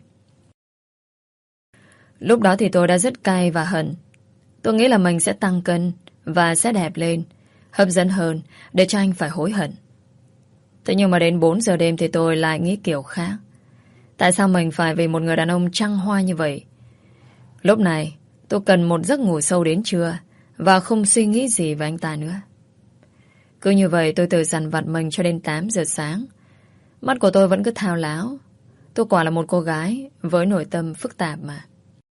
Lúc đó thì tôi đã rất cay và hận. Tôi nghĩ là mình sẽ tăng cân và sẽ đẹp lên, hấp dẫn hơn để cho anh phải hối hận. Thế nhưng mà đến bốn giờ đêm thì tôi lại nghĩ kiểu khác. Tại sao mình phải vì một người đàn ông trăng hoa như vậy? Lúc này tôi cần một giấc ngủ sâu đến trưa và không suy nghĩ gì về anh ta nữa. Cứ như vậy tôi tự dằn vặt mình cho đến tám giờ sáng. Mắt của tôi vẫn cứ thao láo. Tôi quả là một cô gái với nội tâm phức tạp mà.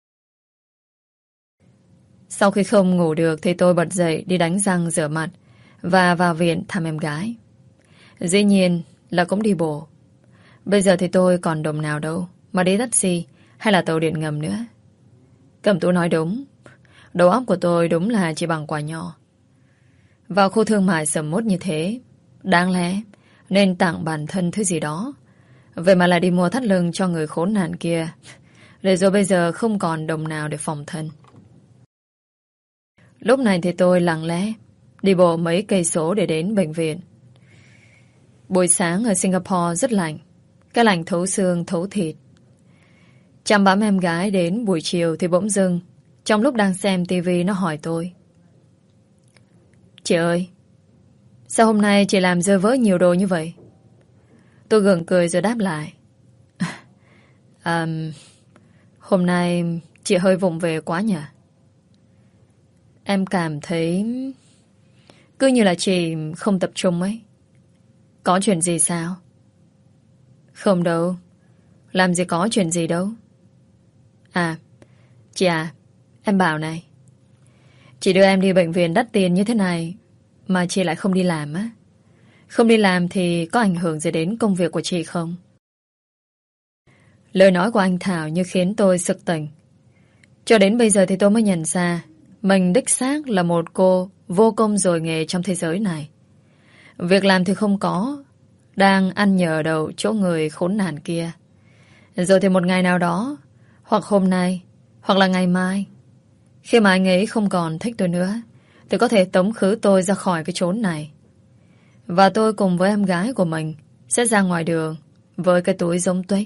Sau khi không ngủ được thì tôi bật dậy đi đánh răng rửa mặt và vào viện thăm em gái. Dĩ nhiên là cũng đi bộ. Bây giờ thì tôi còn đồng nào đâu mà đi taxi hay là tàu điện ngầm nữa. Cẩm Tú nói đúng. Đầu óc của tôi đúng là chỉ bằng quả nho. Vào khu thương mại sầm uất như thế, đáng lẽ nên tặng bản thân thứ gì đó. Vậy mà lại đi mua thắt lưng cho người khốn nạn kia, để rồi bây giờ không còn đồng nào để phòng thân. Lúc này thì tôi lặng lẽ đi bộ mấy cây số để đến bệnh viện. Buổi sáng ở Singapore rất lạnh. Cái lạnh thấu xương thấu thịt. Chăm bám em gái đến buổi chiều thì bỗng dưng trong lúc đang xem tivi nó hỏi tôi: Chị ơi, sao hôm nay chị làm dơ vỡ nhiều đồ như vậy? Tôi gượng cười rồi đáp lại: à, Hôm nay chị hơi vụng về quá nhỉ? Em cảm thấy cứ như là chị không tập trung ấy. Có chuyện gì sao? Không đâu. Làm gì có chuyện gì đâu. À, chị à, em bảo này. Chị đưa em đi bệnh viện đắt tiền như thế này mà chị lại không đi làm á. Không đi làm thì có ảnh hưởng gì đến công việc của chị không? Lời nói của anh Thảo như khiến tôi sực tỉnh. Cho đến bây giờ thì tôi mới nhận ra mình đích xác là một cô vô công dồi nghề trong thế giới này. Việc làm thì không có, đang ăn nhờ đầu chỗ người khốn nạn kia. Rồi thì một ngày nào đó, hoặc hôm nay, hoặc là ngày mai, khi mà anh ấy không còn thích tôi nữa, thì có thể tống khứ tôi ra khỏi cái chốn này. Và tôi cùng với em gái của mình sẽ ra ngoài đường với cái túi giống tuếch.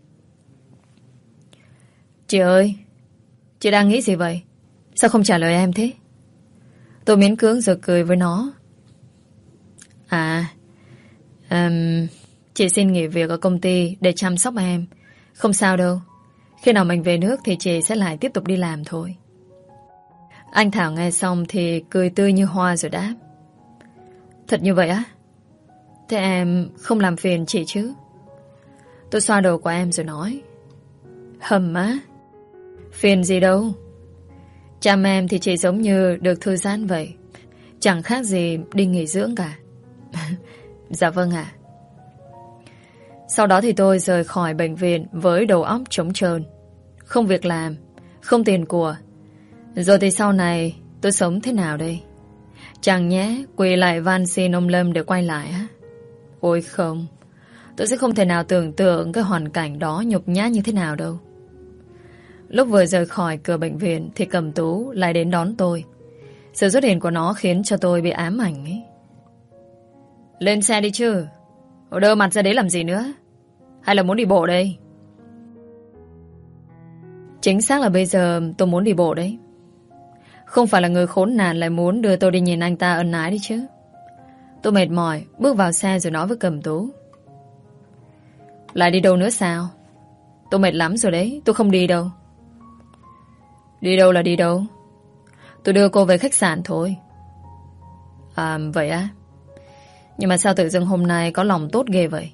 Chị ơi, chị đang nghĩ gì vậy? Sao không trả lời em thế? Tôi miễn cưỡng rồi cười với nó. À, um, chị xin nghỉ việc ở công ty để chăm sóc em. Không sao đâu. Khi nào mình về nước thì chị sẽ lại tiếp tục đi làm thôi. Anh Thảo nghe xong thì cười tươi như hoa rồi đáp. Thật như vậy á? Thế em không làm phiền chị chứ? Tôi xoa đầu của em rồi nói. Hầm á? Phiền gì đâu. Chăm em thì chị giống như được thư giãn vậy. Chẳng khác gì đi nghỉ dưỡng cả. Dạ vâng ạ. Sau đó thì tôi rời khỏi bệnh viện với đầu óc trống trơn. Không việc làm, không tiền của. Rồi thì sau này tôi sống thế nào đây? Chẳng nhẽ quỳ lại van xin ông Lâm để quay lại á? Ôi không, tôi sẽ không thể nào tưởng tượng cái hoàn cảnh đó nhục nhã như thế nào đâu. Lúc vừa rời khỏi cửa bệnh viện thì Cẩm Tú lại đến đón tôi. Sự xuất hiện của nó khiến cho tôi bị ám ảnh ấy. Lên xe đi chứ. Đơ mặt ra đấy làm gì nữa? Hay là muốn đi bộ đây? Chính xác là bây giờ tôi muốn đi bộ đấy. Không phải là người khốn nạn lại muốn đưa tôi đi nhìn anh ta ân ái đi chứ. Tôi mệt mỏi bước vào xe rồi nói với Cẩm Tú. Lại đi đâu nữa sao? Tôi mệt lắm rồi đấy. Tôi không đi đâu. Đi đâu là đi đâu? Tôi đưa cô về khách sạn thôi. À vậy á? Nhưng mà sao tự dưng hôm nay có lòng tốt ghê vậy?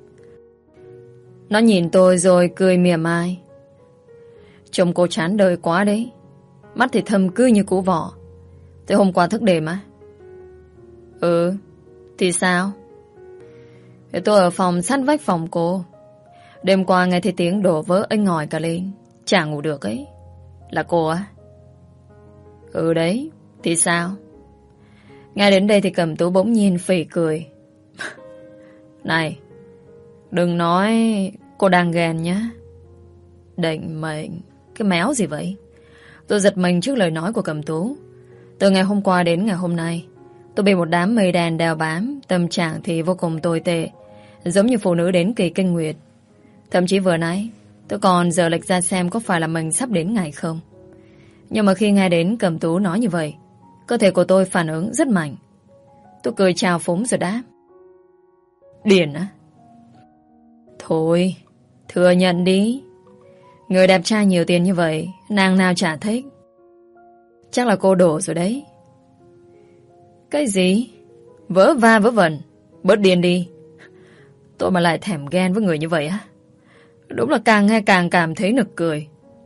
Nó nhìn tôi rồi cười mỉa mai. Trông cô chán đời quá đấy. Mắt thì thâm cứ như cú vỏ. Thế hôm qua thức đêm á? Ừ. Thì sao? Thì tôi ở phòng sát vách phòng cô. Đêm qua nghe thấy tiếng đổ vỡ inh ỏi cả lên. Chả ngủ được ấy. Là cô á? Ừ đấy. Thì sao? Nghe đến đây thì Cẩm Tú bỗng nhiên phỉ cười. Này, đừng nói cô đang ghen nhá. Định mệnh. Cái méo gì vậy? Tôi giật mình trước lời nói của Cẩm Tú. Từ ngày hôm qua đến ngày hôm nay, tôi bị một đám mây đen đeo bám. Tâm trạng thì vô cùng tồi tệ, giống như phụ nữ đến kỳ kinh nguyệt. Thậm chí vừa nãy tôi còn giờ lệch ra xem có phải là mình sắp đến ngày không. Nhưng mà khi nghe đến Cẩm Tú nói như vậy, cơ thể của tôi phản ứng rất mạnh. Tôi cười chào phúng rồi đáp. Điên á? Thôi, thừa nhận đi. Người đẹp trai nhiều tiền như vậy, nàng nào chả thích. Chắc là cô đổ rồi đấy. Cái gì? Vớ va vớ vẩn. Bớt điên đi. Tôi mà lại thèm ghen với người như vậy á? Đúng là càng nghe càng cảm thấy nực cười.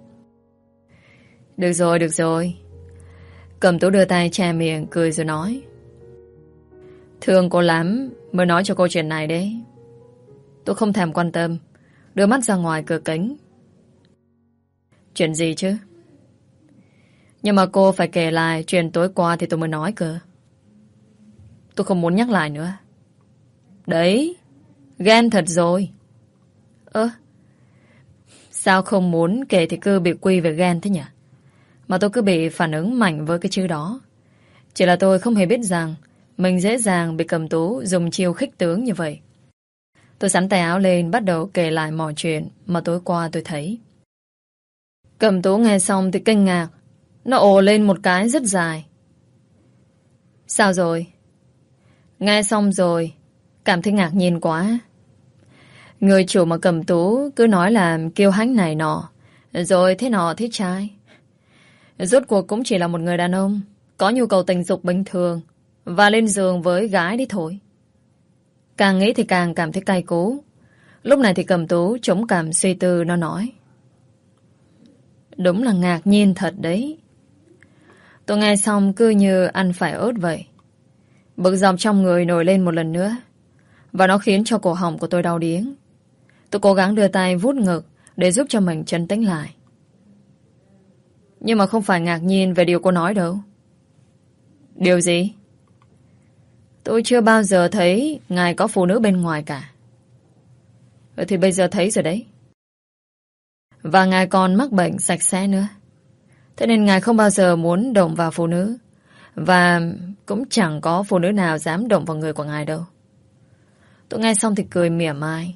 Được rồi, được rồi. Cẩm Tú đưa tay che miệng cười rồi nói. Thương cô lắm mới nói cho cô chuyện này đấy. Tôi không thèm quan tâm. Đưa mắt ra ngoài cửa kính. Chuyện gì chứ? Nhưng mà cô phải kể lại chuyện tối qua thì tôi mới nói cơ. Tôi không muốn nhắc lại nữa. Đấy, ghen thật rồi. Ơ, sao không muốn kể thì cứ bị quy về ghen thế nhỉ? Mà tôi cứ bị phản ứng mạnh với cái chữ đó. Chỉ là tôi không hề biết rằng mình dễ dàng bị Cẩm Tú dùng chiêu khích tướng như vậy. Tôi xắn tay áo lên bắt đầu kể lại mọi chuyện mà tối qua tôi thấy. Cẩm Tú nghe xong thì kinh ngạc. Nó ồ lên một cái rất dài. Sao rồi? Nghe xong rồi cảm thấy ngạc nhiên quá. Người chủ mà Cẩm Tú cứ nói là kiêu hãnh này nọ, Rồi thế nọ thế trai. Rốt cuộc cũng chỉ là một người đàn ông có nhu cầu tình dục bình thường và lên giường với gái đi thôi. Càng nghĩ thì càng cảm thấy cay cú. Lúc này thì Cẩm Tú chống cảm suy tư. Nó nói: đúng là ngạc nhiên thật đấy. Tôi nghe xong cứ như ăn phải ớt vậy. Bực dọc trong người nổi lên một lần nữa, và nó khiến cho cổ họng của tôi đau điếng. Tôi cố gắng đưa tay vuốt ngực để giúp cho mình trấn tĩnh lại. Nhưng mà không phải ngạc nhiên về điều cô nói đâu. Điều gì? Tôi chưa bao giờ thấy ngài có phụ nữ bên ngoài cả. Vậy thì bây giờ thấy rồi đấy. Và ngài còn mắc bệnh sạch sẽ nữa. Thế nên ngài không bao giờ muốn động vào phụ nữ. Và cũng chẳng có phụ nữ nào dám động vào người của ngài đâu. Tôi nghe xong thì cười mỉa mai.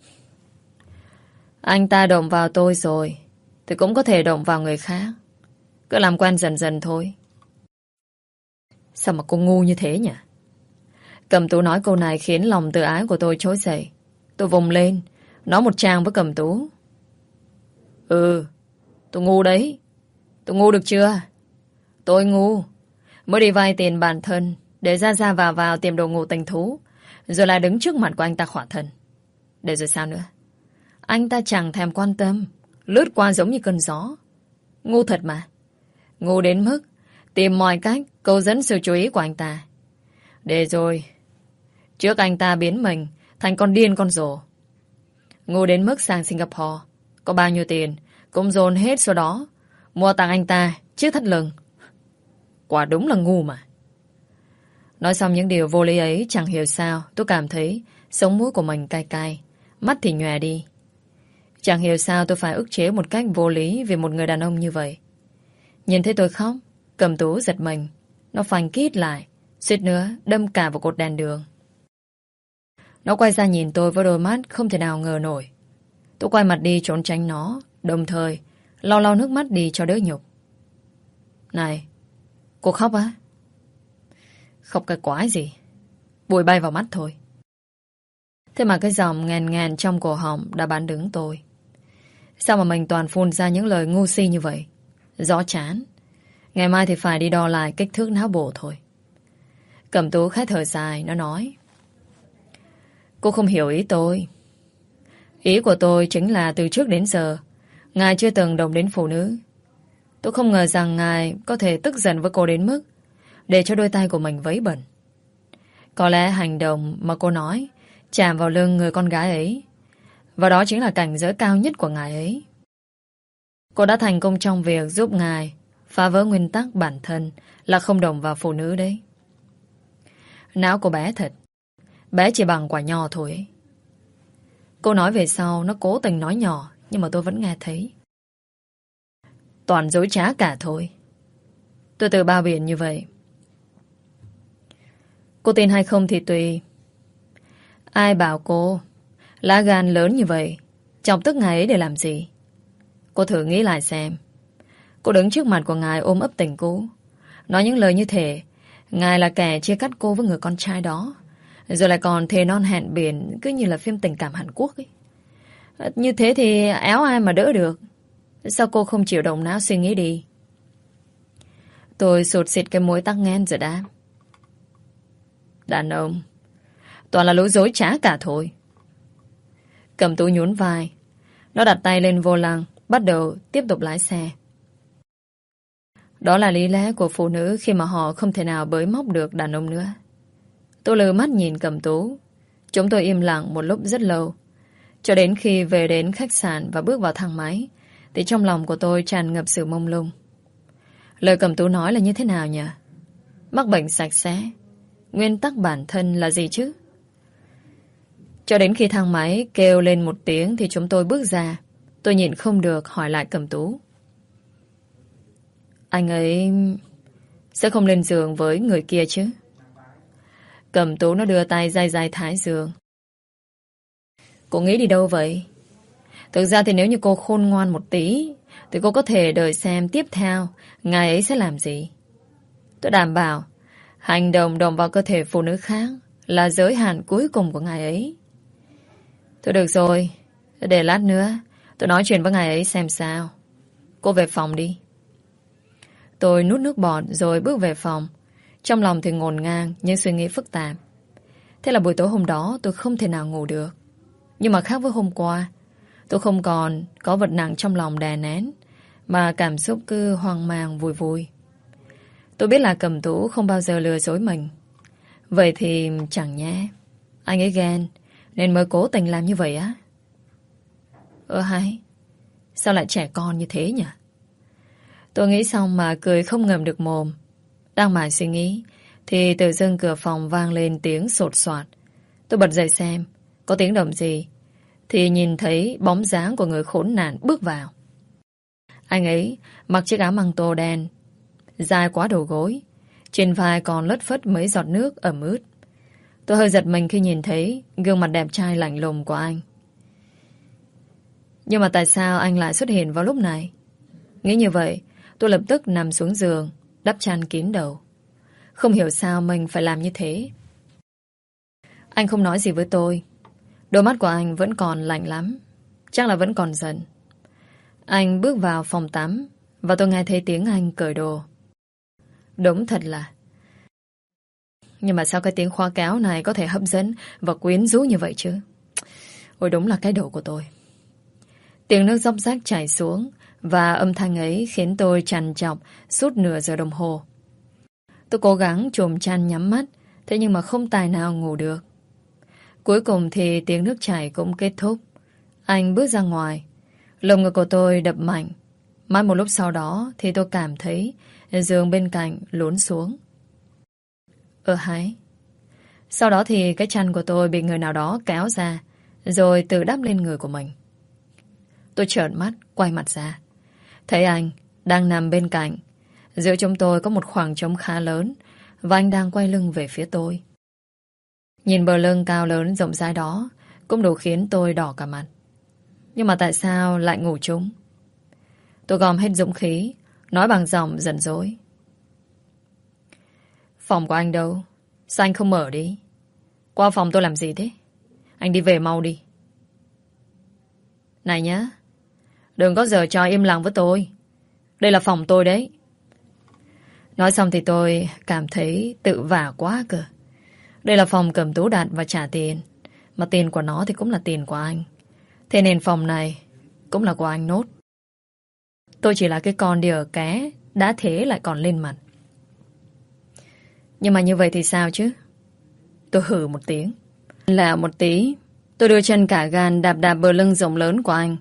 Anh ta động vào tôi rồi thì cũng có thể động vào người khác. Cứ làm quen dần dần thôi. Sao mà cô ngu như thế nhỉ? Cẩm Tú nói câu này khiến lòng tự ái của tôi trỗi dậy. Tôi vùng lên nói một tràng với Cẩm Tú. Ừ, tôi ngu đấy. Tôi ngu được chưa? Tôi ngu. Mới đi vay tiền bản thân để ra ra vào vào tìm đồ ngủ tình thú, rồi lại đứng trước mặt của anh ta khỏa thân. Để rồi sao nữa? Anh ta chẳng thèm quan tâm, lướt qua giống như cơn gió. Ngu thật mà. Ngu đến mức tìm mọi cách câu dẫn sự chú ý của anh ta. Để rồi trước anh ta biến mình thành con điên con rồ. Ngu đến mức sang Singapore, có bao nhiêu tiền cũng dồn hết số đó mua tặng anh ta chiếc thắt lưng. Quả đúng là ngu mà. Nói xong những điều vô lý ấy, chẳng hiểu sao tôi cảm thấy sống mũi của mình cay cay, mắt thì nhòe đi. Chẳng hiểu sao tôi phải ức chế một cách vô lý vì một người đàn ông như vậy. Nhìn thấy tôi khóc, Cẩm Tú giật mình. Nó phanh kít lại, suýt nữa đâm cả vào cột đèn đường. Nó quay ra nhìn tôi với đôi mắt không thể nào ngờ nổi. Tôi quay mặt đi trốn tránh nó, đồng thời lau lau nước mắt đi cho đỡ nhục. Này, cô khóc á? Khóc cái quái gì? Bụi bay vào mắt thôi. Thế mà cái dòng ngàn ngàn trong cổ họng đã bán đứng tôi. Sao mà mình toàn phun ra những lời ngu si như vậy? Rõ chán. Ngày mai thì phải đi đo lại kích thước não bộ thôi. Cẩm Tú khẽ thở dài. Nó nói: cô không hiểu ý tôi. Ý của tôi chính là từ trước đến giờ ngài chưa từng động đến phụ nữ. Tôi không ngờ rằng ngài có thể tức giận với cô đến mức để cho đôi tay của mình vấy bẩn. Có lẽ hành động mà cô nói chạm vào lưng người con gái ấy, và đó chính là cảnh giới cao nhất của ngài ấy. Cô đã thành công trong việc giúp ngài phá vỡ nguyên tắc bản thân là không động vào phụ nữ đấy. Não của bé thật. Bé chỉ bằng quả nho thôi ấy. Cô nói về sau, nó cố tình nói nhỏ, nhưng mà tôi vẫn nghe thấy. Toàn dối trá cả thôi. Tôi tự bao biện như vậy. Cô tin hay không thì tùy. Ai bảo cô lá gan lớn như vậy, chọc tức ngài ấy để làm gì? Cô thử nghĩ lại xem. Cô đứng trước mặt của ngài ôm ấp tình cũ, nói những lời như thế ngài là kẻ chia cắt cô với người con trai đó, rồi lại còn thề non hẹn biển, cứ như là phim tình cảm Hàn Quốc ấy. Như thế thì éo ai mà đỡ được. Sao cô không chịu động não suy nghĩ đi? Tôi sụt xịt cái mối tắc nghẽn rồi đã. Đàn ông toàn là lối dối trá cả thôi. Cẩm Tú nhún vai. Nó đặt tay lên vô lăng, bắt đầu tiếp tục lái xe. Đó là lý lẽ của phụ nữ khi mà họ không thể nào bới móc được đàn ông nữa. Tôi lờ mắt nhìn Cẩm Tú. Chúng tôi im lặng một lúc rất lâu, cho đến khi về đến khách sạn và bước vào thang máy thì trong lòng của tôi tràn ngập sự mông lung. Lời Cẩm Tú nói là như thế nào nhỉ? Mắc bệnh sạch sẽ, nguyên tắc bản thân là gì chứ? Cho đến khi thang máy kêu lên một tiếng thì chúng tôi bước ra. Tôi nhịn không được hỏi lại Cẩm Tú. Anh ấy sẽ không lên giường với người kia chứ? Cẩm Tú nó đưa tay day day thái dương. Cô nghĩ đi đâu vậy? Thực ra thì nếu như cô khôn ngoan một tí thì cô có thể đợi xem tiếp theo ngài ấy sẽ làm gì. Tôi đảm bảo hành động động vào cơ thể phụ nữ khác là giới hạn cuối cùng của ngài ấy. Thôi được rồi, để lát nữa tôi nói chuyện với ngài ấy xem sao. Cô về phòng đi. Tôi nuốt nước bọt rồi bước về phòng. Trong lòng thì ngổn ngang những suy nghĩ phức tạp. Thế là buổi tối hôm đó tôi không thể nào ngủ được. Nhưng mà khác với hôm qua, tôi không còn có vật nặng trong lòng đè nén, mà cảm xúc cứ hoang mang vui vui. Tôi biết là Cẩm Tú không bao giờ lừa dối mình. Vậy thì chẳng nhẽ anh ấy ghen nên mới cố tình làm như vậy á? Ơ hay, sao lại trẻ con như thế nhỉ? Tôi nghĩ xong mà cười không ngậm được mồm. Đang mải suy nghĩ thì tự dưng cửa phòng vang lên tiếng sột soạt. Tôi bật dậy xem có tiếng động gì, thì nhìn thấy bóng dáng của người khốn nạn bước vào. Anh ấy mặc chiếc áo măng tô đen dài quá đầu gối, trên vai còn lất phất mấy giọt nước ẩm ướt. Tôi hơi giật mình khi nhìn thấy gương mặt đẹp trai lạnh lùng của anh. Nhưng mà tại sao anh lại xuất hiện vào lúc này? Nghĩ như vậy, tôi lập tức nằm xuống giường, đắp chăn kín đầu. Không hiểu sao mình phải làm như thế. Anh không nói gì với tôi. Đôi mắt của anh vẫn còn lạnh lắm. Chắc là vẫn còn giận. Anh bước vào phòng tắm và tôi nghe thấy tiếng anh cởi đồ. Đúng thật là. Nhưng mà sao cái tiếng khóa kéo này có thể hấp dẫn và quyến rũ như vậy chứ? Ôi, đúng là cái đầu của tôi. Tiếng nước róc rách chảy xuống và âm thanh ấy khiến tôi trằn trọc suốt nửa giờ đồng hồ. Tôi cố gắng chùm chăn nhắm mắt, thế nhưng mà không tài nào ngủ được. Cuối cùng thì tiếng nước chảy cũng kết thúc. Anh bước ra ngoài. Lồng ngực của tôi đập mạnh. Mãi một lúc sau đó thì tôi cảm thấy giường bên cạnh lún xuống. Ơ hái. Sau đó thì cái chăn của tôi bị người nào đó kéo ra, rồi tự đắp lên người của mình. Tôi trợn mắt, quay mặt ra. Thấy anh đang nằm bên cạnh. Giữa chúng tôi có một khoảng trống khá lớn, và anh đang quay lưng về phía tôi. Nhìn bờ lưng cao lớn rộng rãi đó cũng đủ khiến tôi đỏ cả mặt. Nhưng mà tại sao lại ngủ chung? Tôi gom hết dũng khí, nói bằng giọng giận dỗi. Phòng của anh đâu? Sao anh không mở đi? Qua phòng tôi làm gì thế? Anh đi về mau đi. Này nhá, đừng có giờ trò im lặng với tôi. Đây là phòng tôi đấy. Nói xong thì tôi cảm thấy tự vả quá cơ. Đây là phòng Cẩm Tú đặt và trả tiền, mà tiền của nó thì cũng là tiền của anh. Thế nên phòng này cũng là của anh nốt. Tôi chỉ là cái con đỉa ké, đã thế lại còn lên mặt. Nhưng mà như vậy thì sao chứ? Tôi hừ một tiếng. Lạ một tí, tôi đưa chân cả gan đạp đạp bờ lưng rộng lớn của anh.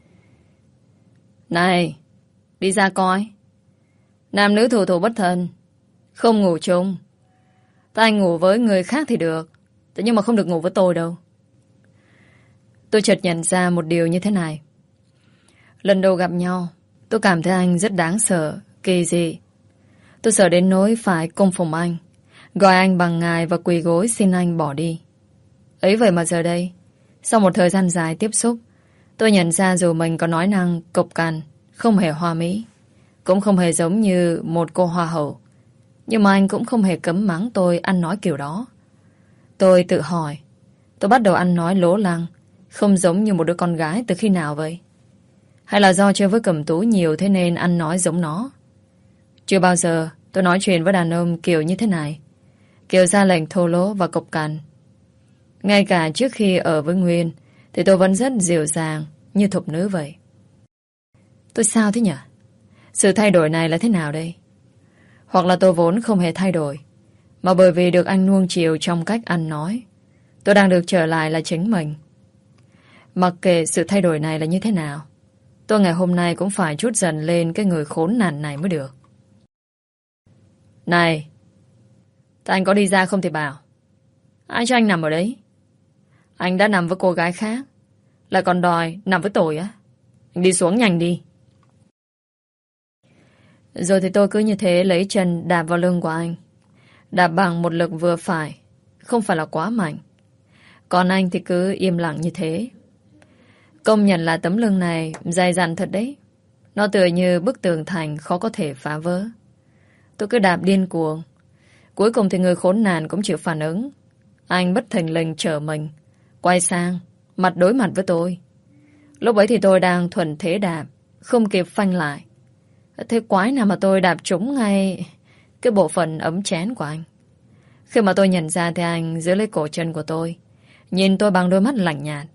Này, đi ra coi. Nam nữ thủ thủ bất thân, không ngủ chung. Ta anh ngủ với người khác thì được, thế nhưng mà không được ngủ với tôi đâu. Tôi chợt nhận ra một điều như thế này. Lần đầu gặp nhau, tôi cảm thấy anh rất đáng sợ, kỳ dị. Tôi sợ đến nỗi phải cung phụng anh, gọi anh bằng ngài và quỳ gối xin anh bỏ đi. Ấy vậy mà giờ đây, sau một thời gian dài tiếp xúc, tôi nhận ra dù mình có nói năng cộc cằn, không hề hoa mỹ, cũng không hề giống như một cô hoa hậu, nhưng mà anh cũng không hề cấm mắng tôi ăn nói kiểu đó. Tôi tự hỏi, tôi bắt đầu ăn nói lố lăng, không giống như một đứa con gái từ khi nào vậy? Hay là do chơi với Cẩm Tú nhiều thế nên ăn nói giống nó? Chưa bao giờ tôi nói chuyện với đàn ông kiểu như thế này, kiểu ra lệnh thô lỗ và cộc cằn. Ngay cả trước khi ở với Nguyên thì tôi vẫn rất dịu dàng như thục nữ vậy. Tôi sao thế nhỉ? Sự thay đổi này là thế nào đây? Hoặc là tôi vốn không hề thay đổi, mà bởi vì được anh nuông chiều trong cách ăn nói, tôi đang được trở lại là chính mình. Mặc kệ sự thay đổi này là như thế nào, tôi ngày hôm nay cũng phải trút dần lên cái người khốn nạn này mới được. Này, ta anh có đi ra không thì bảo. Ai cho anh nằm ở đấy? Anh đã nằm với cô gái khác, lại còn đòi nằm với tôi á? Anh đi xuống nhanh đi. Rồi thì tôi cứ như thế lấy chân đạp vào lưng của anh. Đạp bằng một lực vừa phải, không phải là quá mạnh. Còn anh thì cứ im lặng như thế. Công nhận là tấm lưng này dày dặn thật đấy. Nó tựa như bức tường thành khó có thể phá vỡ. Tôi cứ đạp điên cuồng. Cuối cùng thì người khốn nạn cũng chịu phản ứng. Anh bất thình lình trở mình, quay sang, mặt đối mặt với tôi. Lúc ấy thì tôi đang thuần thế đạp, không kịp phanh lại. Thế quái nào mà tôi đạp trúng ngay cái bộ phận ấm chén của anh. Khi mà tôi nhận ra thì anh giữ lấy cổ chân của tôi, nhìn tôi bằng đôi mắt lạnh nhạt.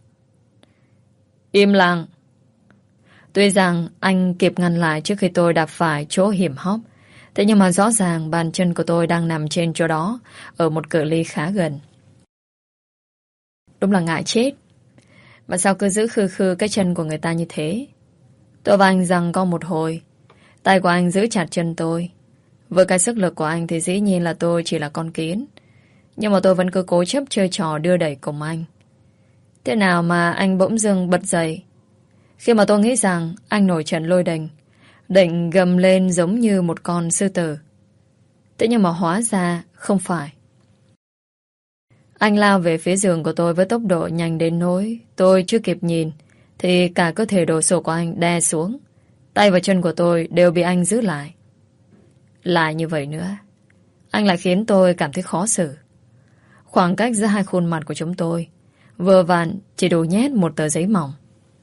Im lặng. Tuy rằng anh kịp ngăn lại trước khi tôi đạp phải chỗ hiểm hóc, thế nhưng mà rõ ràng bàn chân của tôi đang nằm trên chỗ đó, ở một cự ly khá gần. Đúng là ngại chết. Mà sao cứ giữ khư khư cái chân của người ta như thế? Tôi và anh giằng co một hồi. Tay của anh giữ chặt chân tôi. Với cái sức lực của anh thì dĩ nhiên là tôi chỉ là con kiến. Nhưng mà tôi vẫn cứ cố chấp chơi trò đưa đẩy cùng anh. Thế nào mà anh bỗng dưng bật dậy, khi mà tôi nghĩ rằng anh nổi trận lôi đình, định gầm lên giống như một con sư tử. Thế nhưng mà hóa ra không phải. Anh lao về phía giường của tôi với tốc độ nhanh đến nỗi tôi chưa kịp nhìn thì cả cơ thể đồ sộ của anh đè xuống. Tay và chân của tôi đều bị anh giữ lại. Lại như vậy nữa, anh lại khiến tôi cảm thấy khó xử. Khoảng cách giữa hai khuôn mặt của chúng tôi vừa vặn chỉ đủ nhét một tờ giấy mỏng.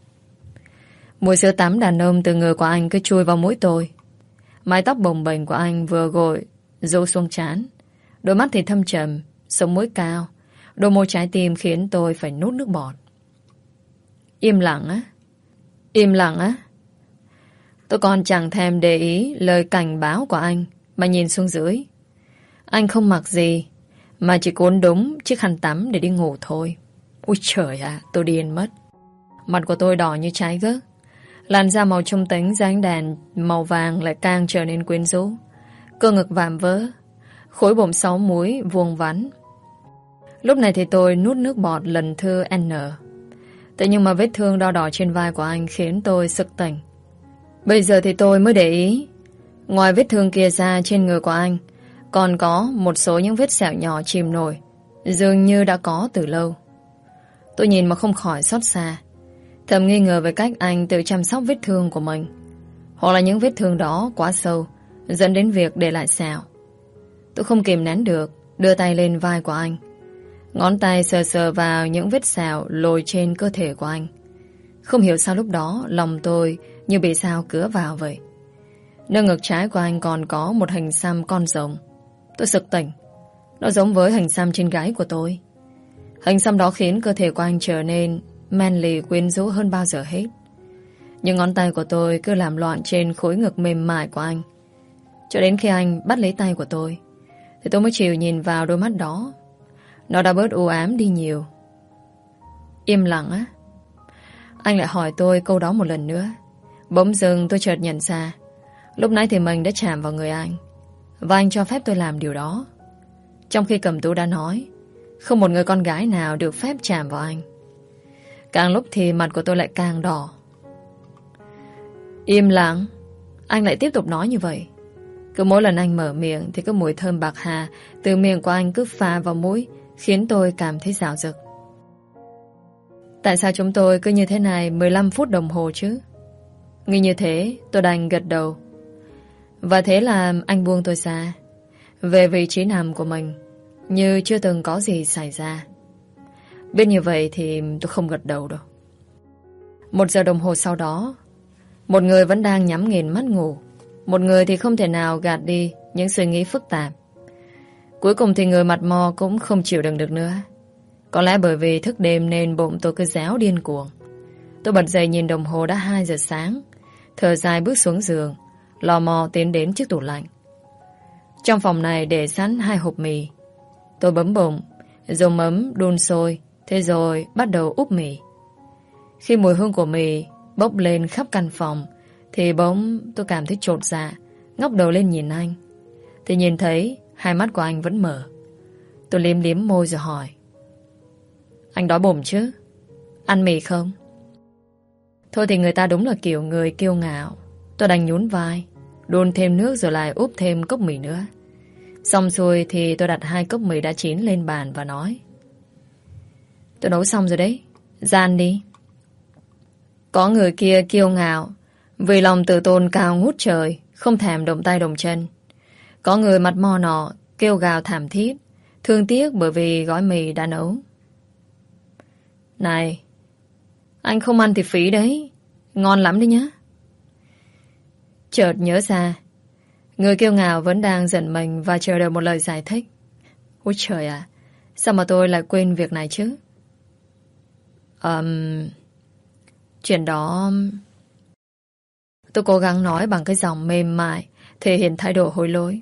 Mùi sữa tắm đàn ông từ người của anh cứ chui vào mũi tôi. Mái tóc bồng bềnh của anh vừa gội rũ xuống trán. Đôi mắt thì thâm trầm, sống mũi cao, đôi môi trái tim khiến tôi phải nuốt nước bọt. Im lặng á. Im lặng á. Tôi còn chẳng thèm để ý lời cảnh báo của anh mà nhìn xuống dưới. Anh không mặc gì mà chỉ cuốn đúng chiếc khăn tắm để đi ngủ thôi. Ôi trời ạ, tôi điên mất. Mặt của tôi đỏ như trái gấc. Làn da màu trung tính dưới ánh đèn màu vàng lại càng trở nên quyến rũ. Cơ ngực vạm vỡ, khối bụng sáu múi vuông vắn. Lúc này thì tôi nuốt nước bọt lần thứ N. Thế nhưng mà vết thương đo đỏ trên vai của anh khiến tôi sực tỉnh. Bây giờ thì tôi mới để ý, ngoài vết thương kia ra trên người của anh còn có một số những vết sẹo nhỏ chìm nổi, dường như đã có từ lâu. Tôi nhìn mà không khỏi xót xa, thầm nghi ngờ về cách anh tự chăm sóc vết thương của mình. Hoặc là những vết thương đó quá sâu, dẫn đến việc để lại sẹo. Tôi không kìm nén được, đưa tay lên vai của anh. Ngón tay sờ sờ vào những vết sẹo lồi trên cơ thể của anh. Không hiểu sao lúc đó lòng tôi như bị sao cứa vào vậy. Nơi ngực trái của anh còn có một hình xăm con rồng. Tôi sực tỉnh. Nó giống với hình xăm trên gáy của tôi. Hình xăm đó khiến cơ thể của anh trở nên manly quyến rũ hơn bao giờ hết. Nhưng ngón tay của tôi cứ làm loạn trên khối ngực mềm mại của anh. Cho đến khi anh bắt lấy tay của tôi thì tôi mới chịu nhìn vào đôi mắt đó. Nó đã bớt u ám đi nhiều. Im lặng á. Anh lại hỏi tôi câu đó một lần nữa. Bỗng dưng tôi chợt nhận ra lúc nãy thì mình đã chạm vào người anh, và anh cho phép tôi làm điều đó, trong khi Cẩm Tú đã nói không một người con gái nào được phép chạm vào anh. Càng lúc thì mặt của tôi lại càng đỏ. Im lặng. Anh lại tiếp tục nói như vậy. Cứ mỗi lần anh mở miệng thì cái mùi thơm bạc hà từ miệng của anh cứ phả vào mũi, khiến tôi cảm thấy dạo dực. Tại sao chúng tôi cứ như thế này mười lăm phút đồng hồ chứ? Nghĩ như thế tôi đành gật đầu. Và thế là anh buông tôi ra, về vị trí nằm của mình, như chưa từng có gì xảy ra. Biết như vậy thì tôi không gật đầu đâu. Một giờ đồng hồ sau đó, một người vẫn đang nhắm nghiền mắt ngủ, một người thì không thể nào gạt đi những suy nghĩ phức tạp. Cuối cùng thì người mặt mò cũng không chịu đựng được nữa. Có lẽ bởi vì thức đêm nên bụng tôi cứ réo điên cuồng. Tôi bật dậy nhìn đồng hồ đã hai giờ sáng, thở dài bước xuống giường, lò mò tiến đến chiếc tủ lạnh. Trong phòng này để sẵn hai hộp mì. Tôi bấm bụng, dùng ấm đun sôi, thế rồi bắt đầu úp mì. Khi mùi hương của mì bốc lên khắp căn phòng thì bỗng tôi cảm thấy chột dạ, ngóc đầu lên nhìn anh. Thì nhìn thấy hai mắt của anh vẫn mở. Tôi liếm liếm môi rồi hỏi: Anh đói bụng chứ? Ăn mì không? Thôi thì người ta đúng là kiểu người kiêu ngạo. Tôi đành nhún vai, đun thêm nước rồi lại úp thêm cốc mì nữa. Xong xuôi thì tôi đặt hai cốc mì đã chín lên bàn và nói: Tôi nấu xong rồi đấy, ra ăn đi. Có người kia kiêu ngạo vì lòng tự tôn cao ngút trời, không thèm động tay động chân. Có người mặt mò nọ kêu gào thảm thiết, thương tiếc bởi vì gói mì đã nấu. Này, anh không ăn thì phí đấy, ngon lắm đấy nhá. Chợt nhớ ra, người kiêu ngạo vẫn đang giận mình và chờ đợi một lời giải thích. Ôi trời à, sao mà tôi lại quên việc này chứ? Um, chuyện đó... Tôi cố gắng nói bằng cái giọng mềm mại, thể hiện thái độ hối lỗi.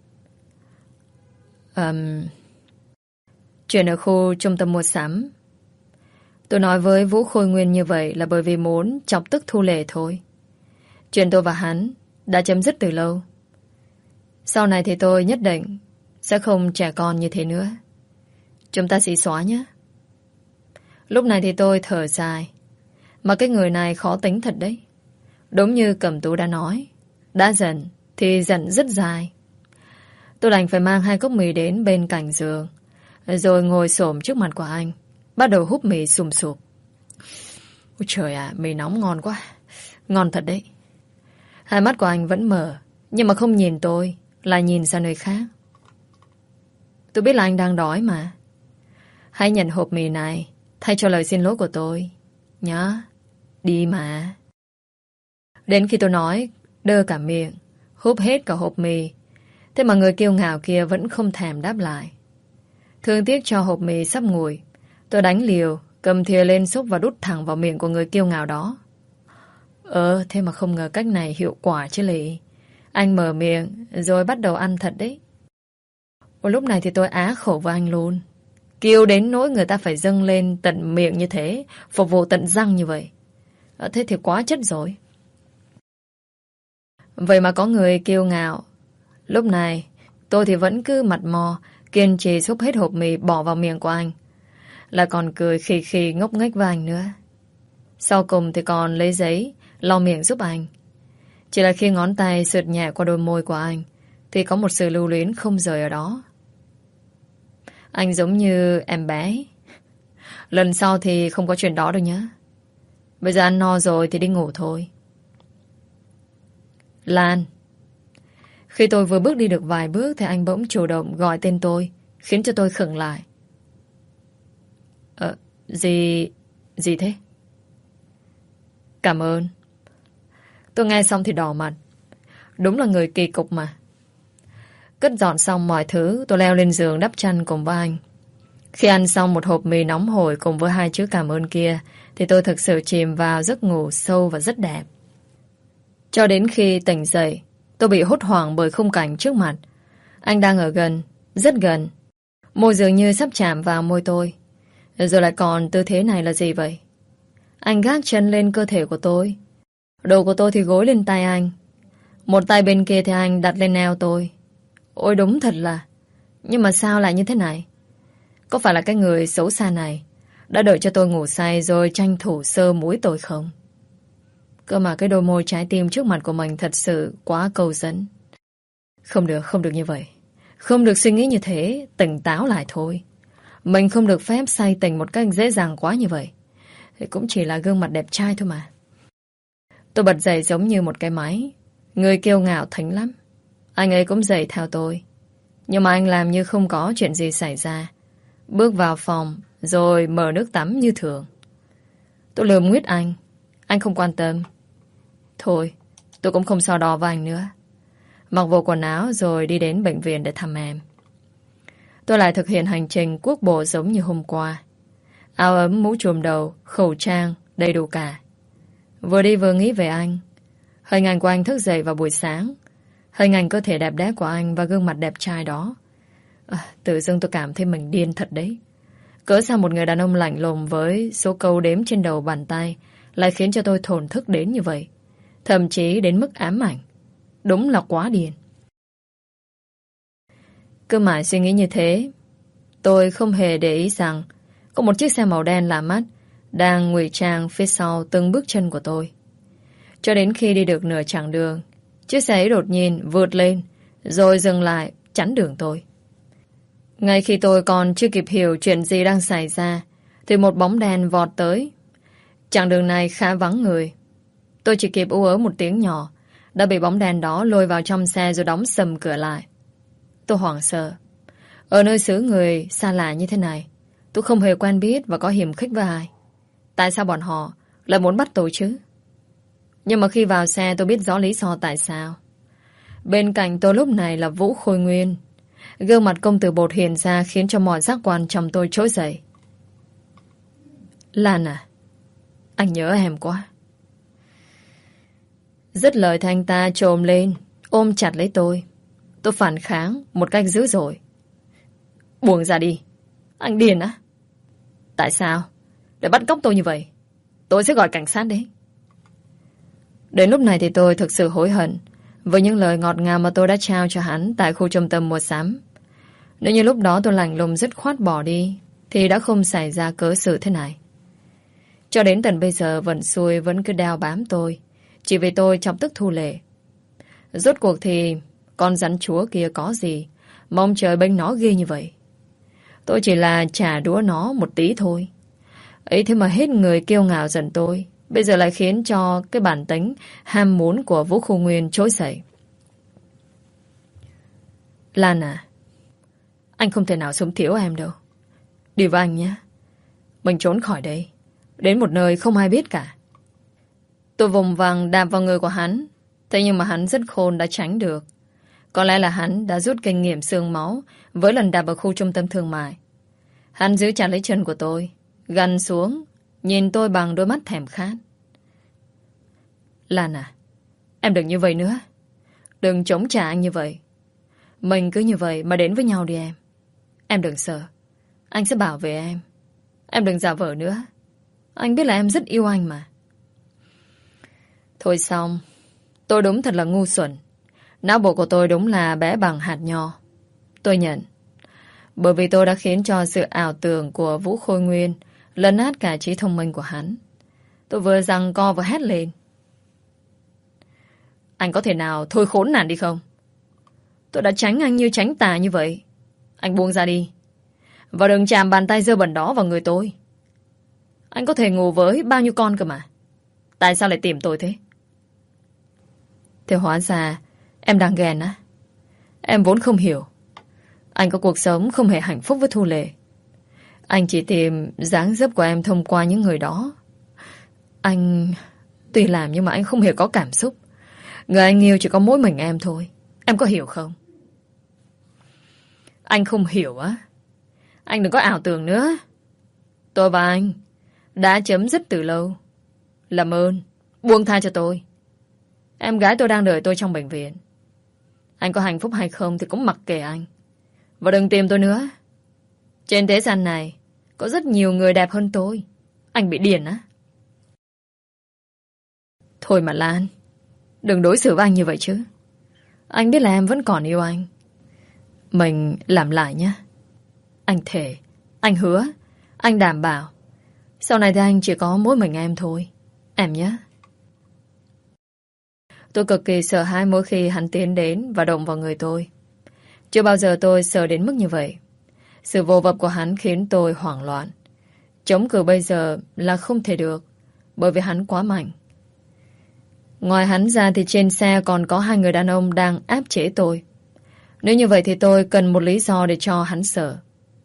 Um, chuyện ở khu trung tâm mua sắm. Tôi nói với Vũ Khôi Nguyên như vậy là bởi vì muốn chọc tức Thu Lệ thôi. Chuyện tôi và hắn đã chấm dứt từ lâu. Sau này thì tôi nhất định sẽ không trẻ con như thế nữa. Chúng ta xí xóa nhé. Lúc này thì tôi thở dài. Mà cái người này khó tính thật đấy. Đúng như Cẩm Tú đã nói, đã giận thì giận rất dài. Tôi đành phải mang hai cốc mì đến bên cạnh giường, rồi ngồi xổm trước mặt của anh, bắt đầu húp mì sùm sụp. Ôi trời ạ, mì nóng ngon quá. Ngon thật đấy. Hai mắt của anh vẫn mở, nhưng mà không nhìn tôi, lại nhìn sang nơi khác. Tôi biết là anh đang đói mà. Hãy nhận hộp mì này thay cho lời xin lỗi của tôi nhá. Đi mà. Đến khi tôi nói, đơ cả miệng, húp hết cả hộp mì, thế mà người kiêu ngạo kia vẫn không thèm đáp lại. Thương tiếc cho hộp mì sắp nguội, tôi đánh liều, cầm thìa lên xúc và đút thẳng vào miệng của người kiêu ngạo đó. Ờ, thế mà không ngờ cách này hiệu quả chứ lị. Anh mở miệng, rồi bắt đầu ăn thật đấy. Và lúc này thì tôi á khổ với anh luôn. Kêu đến nỗi người ta phải dâng lên tận miệng như thế, phục vụ tận răng như vậy. Ờ, thế thì quá chất rồi. Vậy mà có người kiêu ngạo. Lúc này, tôi thì vẫn cứ mặt mò, kiên trì xúc hết hộp mì bỏ vào miệng của anh. Là còn cười khì khì ngốc nghếch với anh nữa. Sau cùng thì còn lấy giấy lau miệng giúp anh. Chỉ là khi ngón tay sượt nhẹ qua đôi môi của anh thì có một sự lưu luyến không rời ở đó. Anh giống như em bé. Lần sau thì không có chuyện đó đâu nhé. Bây giờ ăn no rồi thì đi ngủ thôi. Lan. Khi tôi vừa bước đi được vài bước thì anh bỗng chủ động gọi tên tôi, khiến cho tôi khựng lại. Ờ, gì... gì thế? Cảm ơn. Tôi nghe xong thì đỏ mặt. Đúng là người kỳ cục mà. Cất dọn xong mọi thứ, tôi leo lên giường đắp chăn cùng với anh. Khi ăn xong một hộp mì nóng hổi cùng với hai chữ cảm ơn kia, thì tôi thực sự chìm vào giấc ngủ sâu và rất đẹp. Cho đến khi tỉnh dậy, tôi bị hốt hoảng bởi khung cảnh trước mặt. Anh đang ở gần, rất gần. Môi dường như sắp chạm vào môi tôi. Rồi lại còn tư thế này là gì vậy? Anh gác chân lên cơ thể của tôi. Đầu của tôi thì gối lên tay anh. Một tay bên kia thì anh đặt lên eo tôi. Ôi đúng thật là. Nhưng mà sao lại như thế này? Có phải là cái người xấu xa này đã đợi cho tôi ngủ say rồi tranh thủ sơ mũi tôi không? Cơ mà cái đôi môi trái tim trước mặt của mình thật sự quá câu dẫn. Không được, không được như vậy. Không được suy nghĩ như thế, tỉnh táo lại thôi. Mình không được phép say tình một cách dễ dàng quá như vậy. Thì cũng chỉ là gương mặt đẹp trai thôi mà. Tôi bật dậy giống như một cái máy. Người kiêu ngạo thính lắm. Anh ấy cũng dậy theo tôi. Nhưng mà anh làm như không có chuyện gì xảy ra. Bước vào phòng rồi mở nước tắm như thường. Tôi lườm nguyết anh. Anh không quan tâm. Thôi, tôi cũng không so đo với anh nữa. Mặc bộ quần áo rồi đi đến bệnh viện để thăm em. Tôi lại thực hiện hành trình quốc bộ giống như hôm qua. Áo ấm, mũ trùm đầu, khẩu trang, đầy đủ cả. Vừa đi vừa nghĩ về anh. Hình ảnh của anh thức dậy vào buổi sáng. Hình ảnh cơ thể đẹp đẽ của anh và gương mặt đẹp trai đó. À, tự dưng tôi cảm thấy mình điên thật đấy. Cỡ sao một người đàn ông lạnh lùng với số câu đếm trên đầu bàn tay lại khiến cho tôi thổn thức đến như vậy. Thậm chí đến mức ám ảnh. Đúng là quá điên. Cứ mãi suy nghĩ như thế, tôi không hề để ý rằng có một chiếc xe màu đen lạ mắt đang ngụy trang phía sau từng bước chân của tôi. Cho đến khi đi được nửa chặng đường, chiếc xe ấy đột nhiên vượt lên rồi dừng lại chắn đường tôi. Ngay khi tôi còn chưa kịp hiểu chuyện gì đang xảy ra thì một bóng đen vọt tới. Chặng đường này khá vắng người. Tôi chỉ kịp ú ớ một tiếng nhỏ đã bị bóng đen đó lôi vào trong xe rồi đóng sầm cửa lại. Tôi hoảng sợ. Ở nơi xứ người xa lạ như thế này, tôi không hề quen biết và có hiềm khích với ai. Tại sao bọn họ lại muốn bắt tôi chứ? Nhưng mà khi vào xe tôi biết rõ lý do tại sao. Bên cạnh tôi lúc này là Vũ Khôi Nguyên. Gương mặt công tử bột hiện ra khiến cho mọi giác quan trong tôi trỗi dậy. Lan à, anh nhớ em quá. Dứt lời thì anh ta trồm lên, ôm chặt lấy tôi. Tôi phản kháng một cách dữ dội. Buông ra đi. Anh điên á? Tại sao? Để bắt cóc tôi như vậy? Tôi sẽ gọi cảnh sát đấy. Đến lúc này thì tôi thực sự hối hận với những lời ngọt ngào mà tôi đã trao cho hắn tại khu trung tâm mua sắm. Nếu như lúc đó tôi lạnh lùng dứt khoát bỏ đi thì đã không xảy ra cớ sự thế này. Cho đến tận bây giờ vận xui vẫn cứ đeo bám tôi, chỉ vì tôi chọc tức Thu Lệ. Rốt cuộc thì con rắn chúa kia có gì mong trời bênh nó ghê như vậy. Tôi chỉ là trả đũa nó một tí thôi. Ấy thế mà hết người kiêu ngạo giận tôi, bây giờ lại khiến cho cái bản tính ham muốn của Vũ Khôi Nguyên trỗi dậy. Lan à, anh không thể nào sống thiếu em đâu. Đi với anh nhé. Mình trốn khỏi đây, đến một nơi không ai biết cả. Tôi vùng vằng đạp vào người của hắn. Thế nhưng mà hắn rất khôn đã tránh được. Có lẽ là hắn đã rút kinh nghiệm xương máu với lần đạp ở khu trung tâm thương mại. Hắn giữ chặt lấy chân của tôi, gằn xuống, nhìn tôi bằng đôi mắt thèm khát. Lan à, em đừng như vậy nữa. Đừng chống trả anh như vậy. Mình cứ như vậy mà đến với nhau đi em. Em đừng sợ. Anh sẽ bảo vệ em. Em đừng giả vờ nữa. Anh biết là em rất yêu anh mà. Thôi xong. Tôi đúng thật là ngu xuẩn. Não bộ của tôi đúng là bé bằng hạt nho. Tôi nhận. Bởi vì tôi đã khiến cho sự ảo tưởng của Vũ Khôi Nguyên lấn át cả trí thông minh của hắn. Tôi vừa giằng co vừa hét lên. Anh có thể nào thôi khốn nạn đi không? Tôi đã tránh anh như tránh tà như vậy. Anh buông ra đi. Và đừng chạm bàn tay dơ bẩn đó vào người tôi. Anh có thể ngủ với bao nhiêu con cơ mà. Tại sao lại tìm tôi thế? Thế hóa ra em đang ghen á. Em vốn không hiểu. Anh có cuộc sống không hề hạnh phúc với Thu Lệ. Anh chỉ tìm dáng dấp của em thông qua những người đó. Anh tuy làm nhưng mà anh không hề có cảm xúc. Người anh yêu chỉ có mỗi mình em thôi. Em có hiểu không? Anh không hiểu á? Anh đừng có ảo tưởng nữa. Tôi và anh đã chấm dứt từ lâu. Làm ơn buông tha cho tôi. Em gái tôi đang đợi tôi trong bệnh viện. Anh có hạnh phúc hay không thì cũng mặc kệ anh. Và đừng tìm tôi nữa. Trên thế gian này có rất nhiều người đẹp hơn tôi. Anh bị điên á? Thôi mà Lan, đừng đối xử với anh như vậy chứ. Anh biết là em vẫn còn yêu anh. Mình làm lại nhé. Anh thề, anh hứa, anh đảm bảo sau này thì anh chỉ có mỗi mình em thôi. Em nhé. Tôi cực kỳ sợ hãi mỗi khi hắn tiến đến và động vào người tôi. Chưa bao giờ tôi sợ đến mức như vậy. Sự vô vập của hắn khiến tôi hoảng loạn. Chống cự bây giờ là không thể được, bởi vì hắn quá mạnh. Ngoài hắn ra thì trên xe còn có hai người đàn ông đang áp chế tôi. Nếu như vậy thì tôi cần một lý do để cho hắn sợ.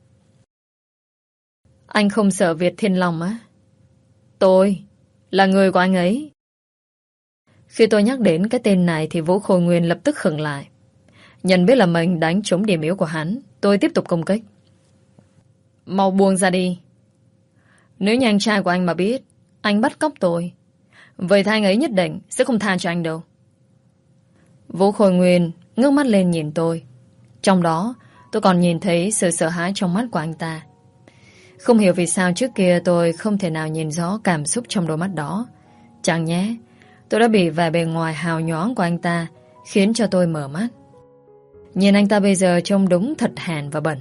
Anh không sợ Việt Thiên Long á? Tôi là người của anh ấy. Khi tôi nhắc đến cái tên này thì Vũ Khôi Nguyên lập tức khựng lại. Nhận biết là mình đánh trúng điểm yếu của hắn, tôi tiếp tục công kích. Mau buông ra đi. Nếu như anh trai của anh mà biết anh bắt cóc tôi, vậy thì anh ấy nhất định sẽ không tha cho anh đâu. Vũ Khôi Nguyên ngước mắt lên nhìn tôi. Trong đó tôi còn nhìn thấy sự sợ hãi trong mắt của anh ta. Không hiểu vì sao trước kia tôi không thể nào nhìn rõ cảm xúc trong đôi mắt đó. Chẳng nhé tôi đã bị vẻ bề ngoài hào nhoáng của anh ta khiến cho tôi mở mắt. Nhìn anh ta bây giờ trông đúng thật hèn và bẩn.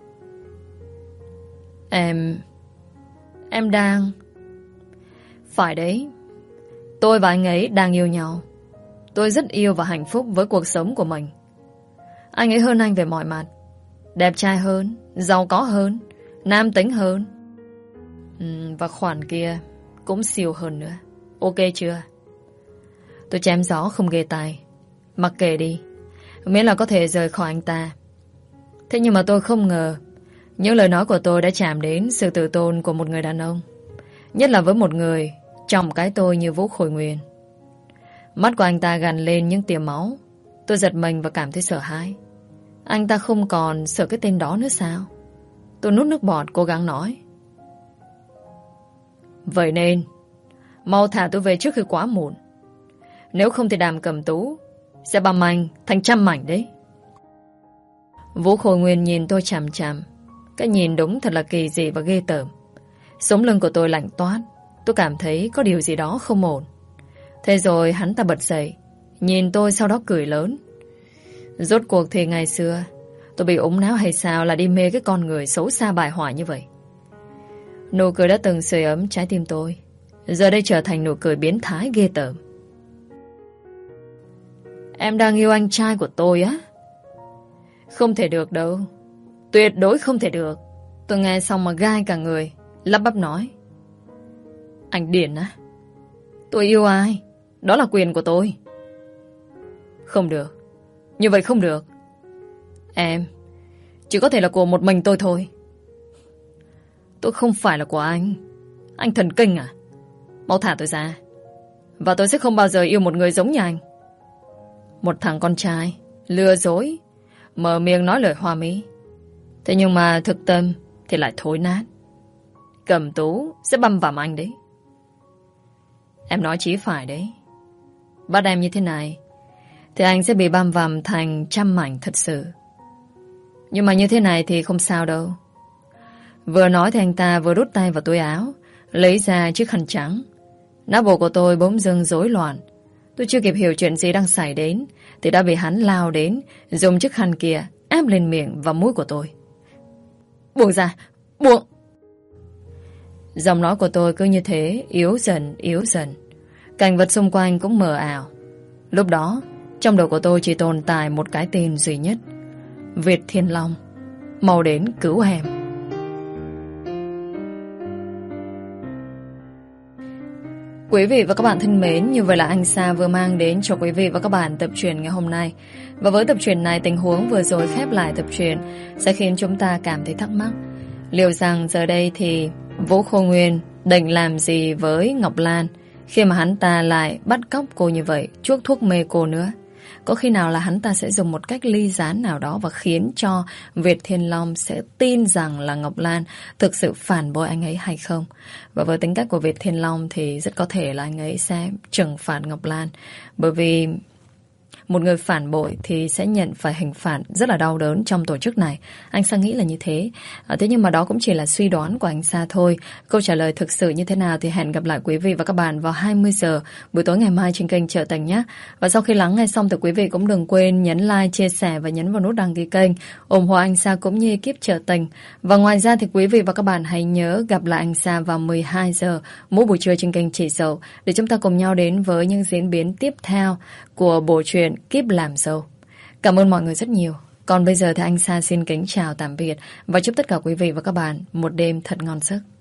Em... Em đang... Phải đấy. Tôi và anh ấy đang yêu nhau. Tôi rất yêu và hạnh phúc với cuộc sống của mình. Anh ấy hơn anh về mọi mặt. Đẹp trai hơn, giàu có hơn, nam tính hơn. ừ, Và khoản kia cũng siêu hơn nữa. Ok chưa? Tôi chém gió không ghê tai. Mặc kệ đi, miễn là có thể rời khỏi anh ta. Thế nhưng mà tôi không ngờ những lời nói của tôi đã chạm đến sự tự tôn của một người đàn ông, nhất là với một người trong cái tôi như Vũ Khôi Nguyên. Mắt của anh ta gằn lên những tia máu. Tôi giật mình và cảm thấy sợ hãi. Anh ta không còn sợ cái tên đó nữa sao? Tôi nuốt nước bọt cố gắng nói. Vậy nên mau thả tôi về trước khi quá muộn. Nếu không thì Đàm Cẩm Tú sẽ băm anh thành trăm mảnh đấy. Vũ Khôi Nguyên nhìn tôi chằm chằm. Cái nhìn đúng thật là kỳ dị và ghê tởm. Sống lưng của tôi lạnh toát. Tôi cảm thấy có điều gì đó không ổn. Thế rồi hắn ta bật dậy, nhìn tôi sau đó cười lớn. Rốt cuộc thì ngày xưa tôi bị ốm não hay sao là đi mê cái con người xấu xa bại hoại như vậy. Nụ cười đã từng sưởi ấm trái tim tôi, giờ đây trở thành nụ cười biến thái ghê tởm. Em đang yêu anh trai của tôi á? Không thể được đâu. Tuyệt đối không thể được. Tôi nghe xong mà gai cả người, lắp bắp nói. Anh điên á? Tôi yêu ai? Đó là quyền của tôi. Không được. Như vậy không được. Em chỉ có thể là của một mình tôi thôi. Tôi không phải là của anh. Anh thần kinh à? Mau thả tôi ra. Và tôi sẽ không bao giờ yêu một người giống như anh. Một thằng con trai lừa dối, mở miệng nói lời hoa mỹ, thế nhưng mà thực tâm thì lại thối nát. Cẩm Tú sẽ băm vằm anh đấy. Em nói chí phải đấy. Bắt em như thế này thì anh sẽ bị băm vằm thành trăm mảnh thật sự. Nhưng mà như thế này thì không sao đâu. Vừa nói thì anh ta vừa rút tay vào túi áo, lấy ra chiếc khăn trắng. Não bộ của tôi bỗng dưng rối loạn. Tôi chưa kịp hiểu chuyện gì đang xảy đến thì đã bị hắn lao đến, dùng chiếc khăn kia áp lên miệng và mũi của tôi. Buông ra, buông. Giọng nói của tôi cứ như thế, yếu dần, yếu dần. Cảnh vật xung quanh cũng mờ ảo. Lúc đó, trong đầu của tôi chỉ tồn tại một cái tên duy nhất: Việt Thiên Long. Mau đến cứu em. Quý vị và các bạn thân mến, như vậy là anh Sa vừa mang đến cho quý vị và các bạn tập truyện ngày hôm nay. Và với tập truyện này, tình huống vừa rồi khép lại tập truyện sẽ khiến chúng ta cảm thấy thắc mắc. Liệu rằng giờ đây thì Vũ Khôi Nguyên định làm gì với Ngọc Lan khi mà hắn ta lại bắt cóc cô như vậy, chuốc thuốc mê cô nữa? Có khi nào là hắn ta sẽ dùng một cách ly gián nào đó và khiến cho Việt Thiên Long sẽ tin rằng là Ngọc Lan thực sự phản bội anh ấy hay không? Và với tính cách của Việt Thiên Long thì rất có thể là anh ấy sẽ trừng phạt Ngọc Lan. Bởi vì một người phản bội thì sẽ nhận phải hình phạt rất là đau đớn trong tổ chức này. Anh Sa nghĩ là như thế. À, thế nhưng mà đó cũng chỉ là suy đoán của anh Sa thôi. Câu trả lời thực sự như thế nào thì hẹn gặp lại quý vị và các bạn vào hai mươi giờ buổi tối ngày mai trên kênh Trở Tình nhé. Và sau khi lắng nghe xong thì quý vị cũng đừng quên nhấn like, chia sẻ và nhấn vào nút đăng ký kênh, ủng hộ anh Sa cũng như ekip Trở Tình. Và ngoài ra thì quý vị và các bạn hãy nhớ gặp lại anh Sa vào mười hai giờ mỗi buổi trưa trên kênh Chị Dậu để chúng ta cùng nhau đến với những diễn biến tiếp theo của bộ truyện Kiếp Làm Dâu. Cảm ơn mọi người rất nhiều. Còn bây giờ thì anh Sa xin kính chào tạm biệt và chúc tất cả quý vị và các bạn một đêm thật ngon giấc.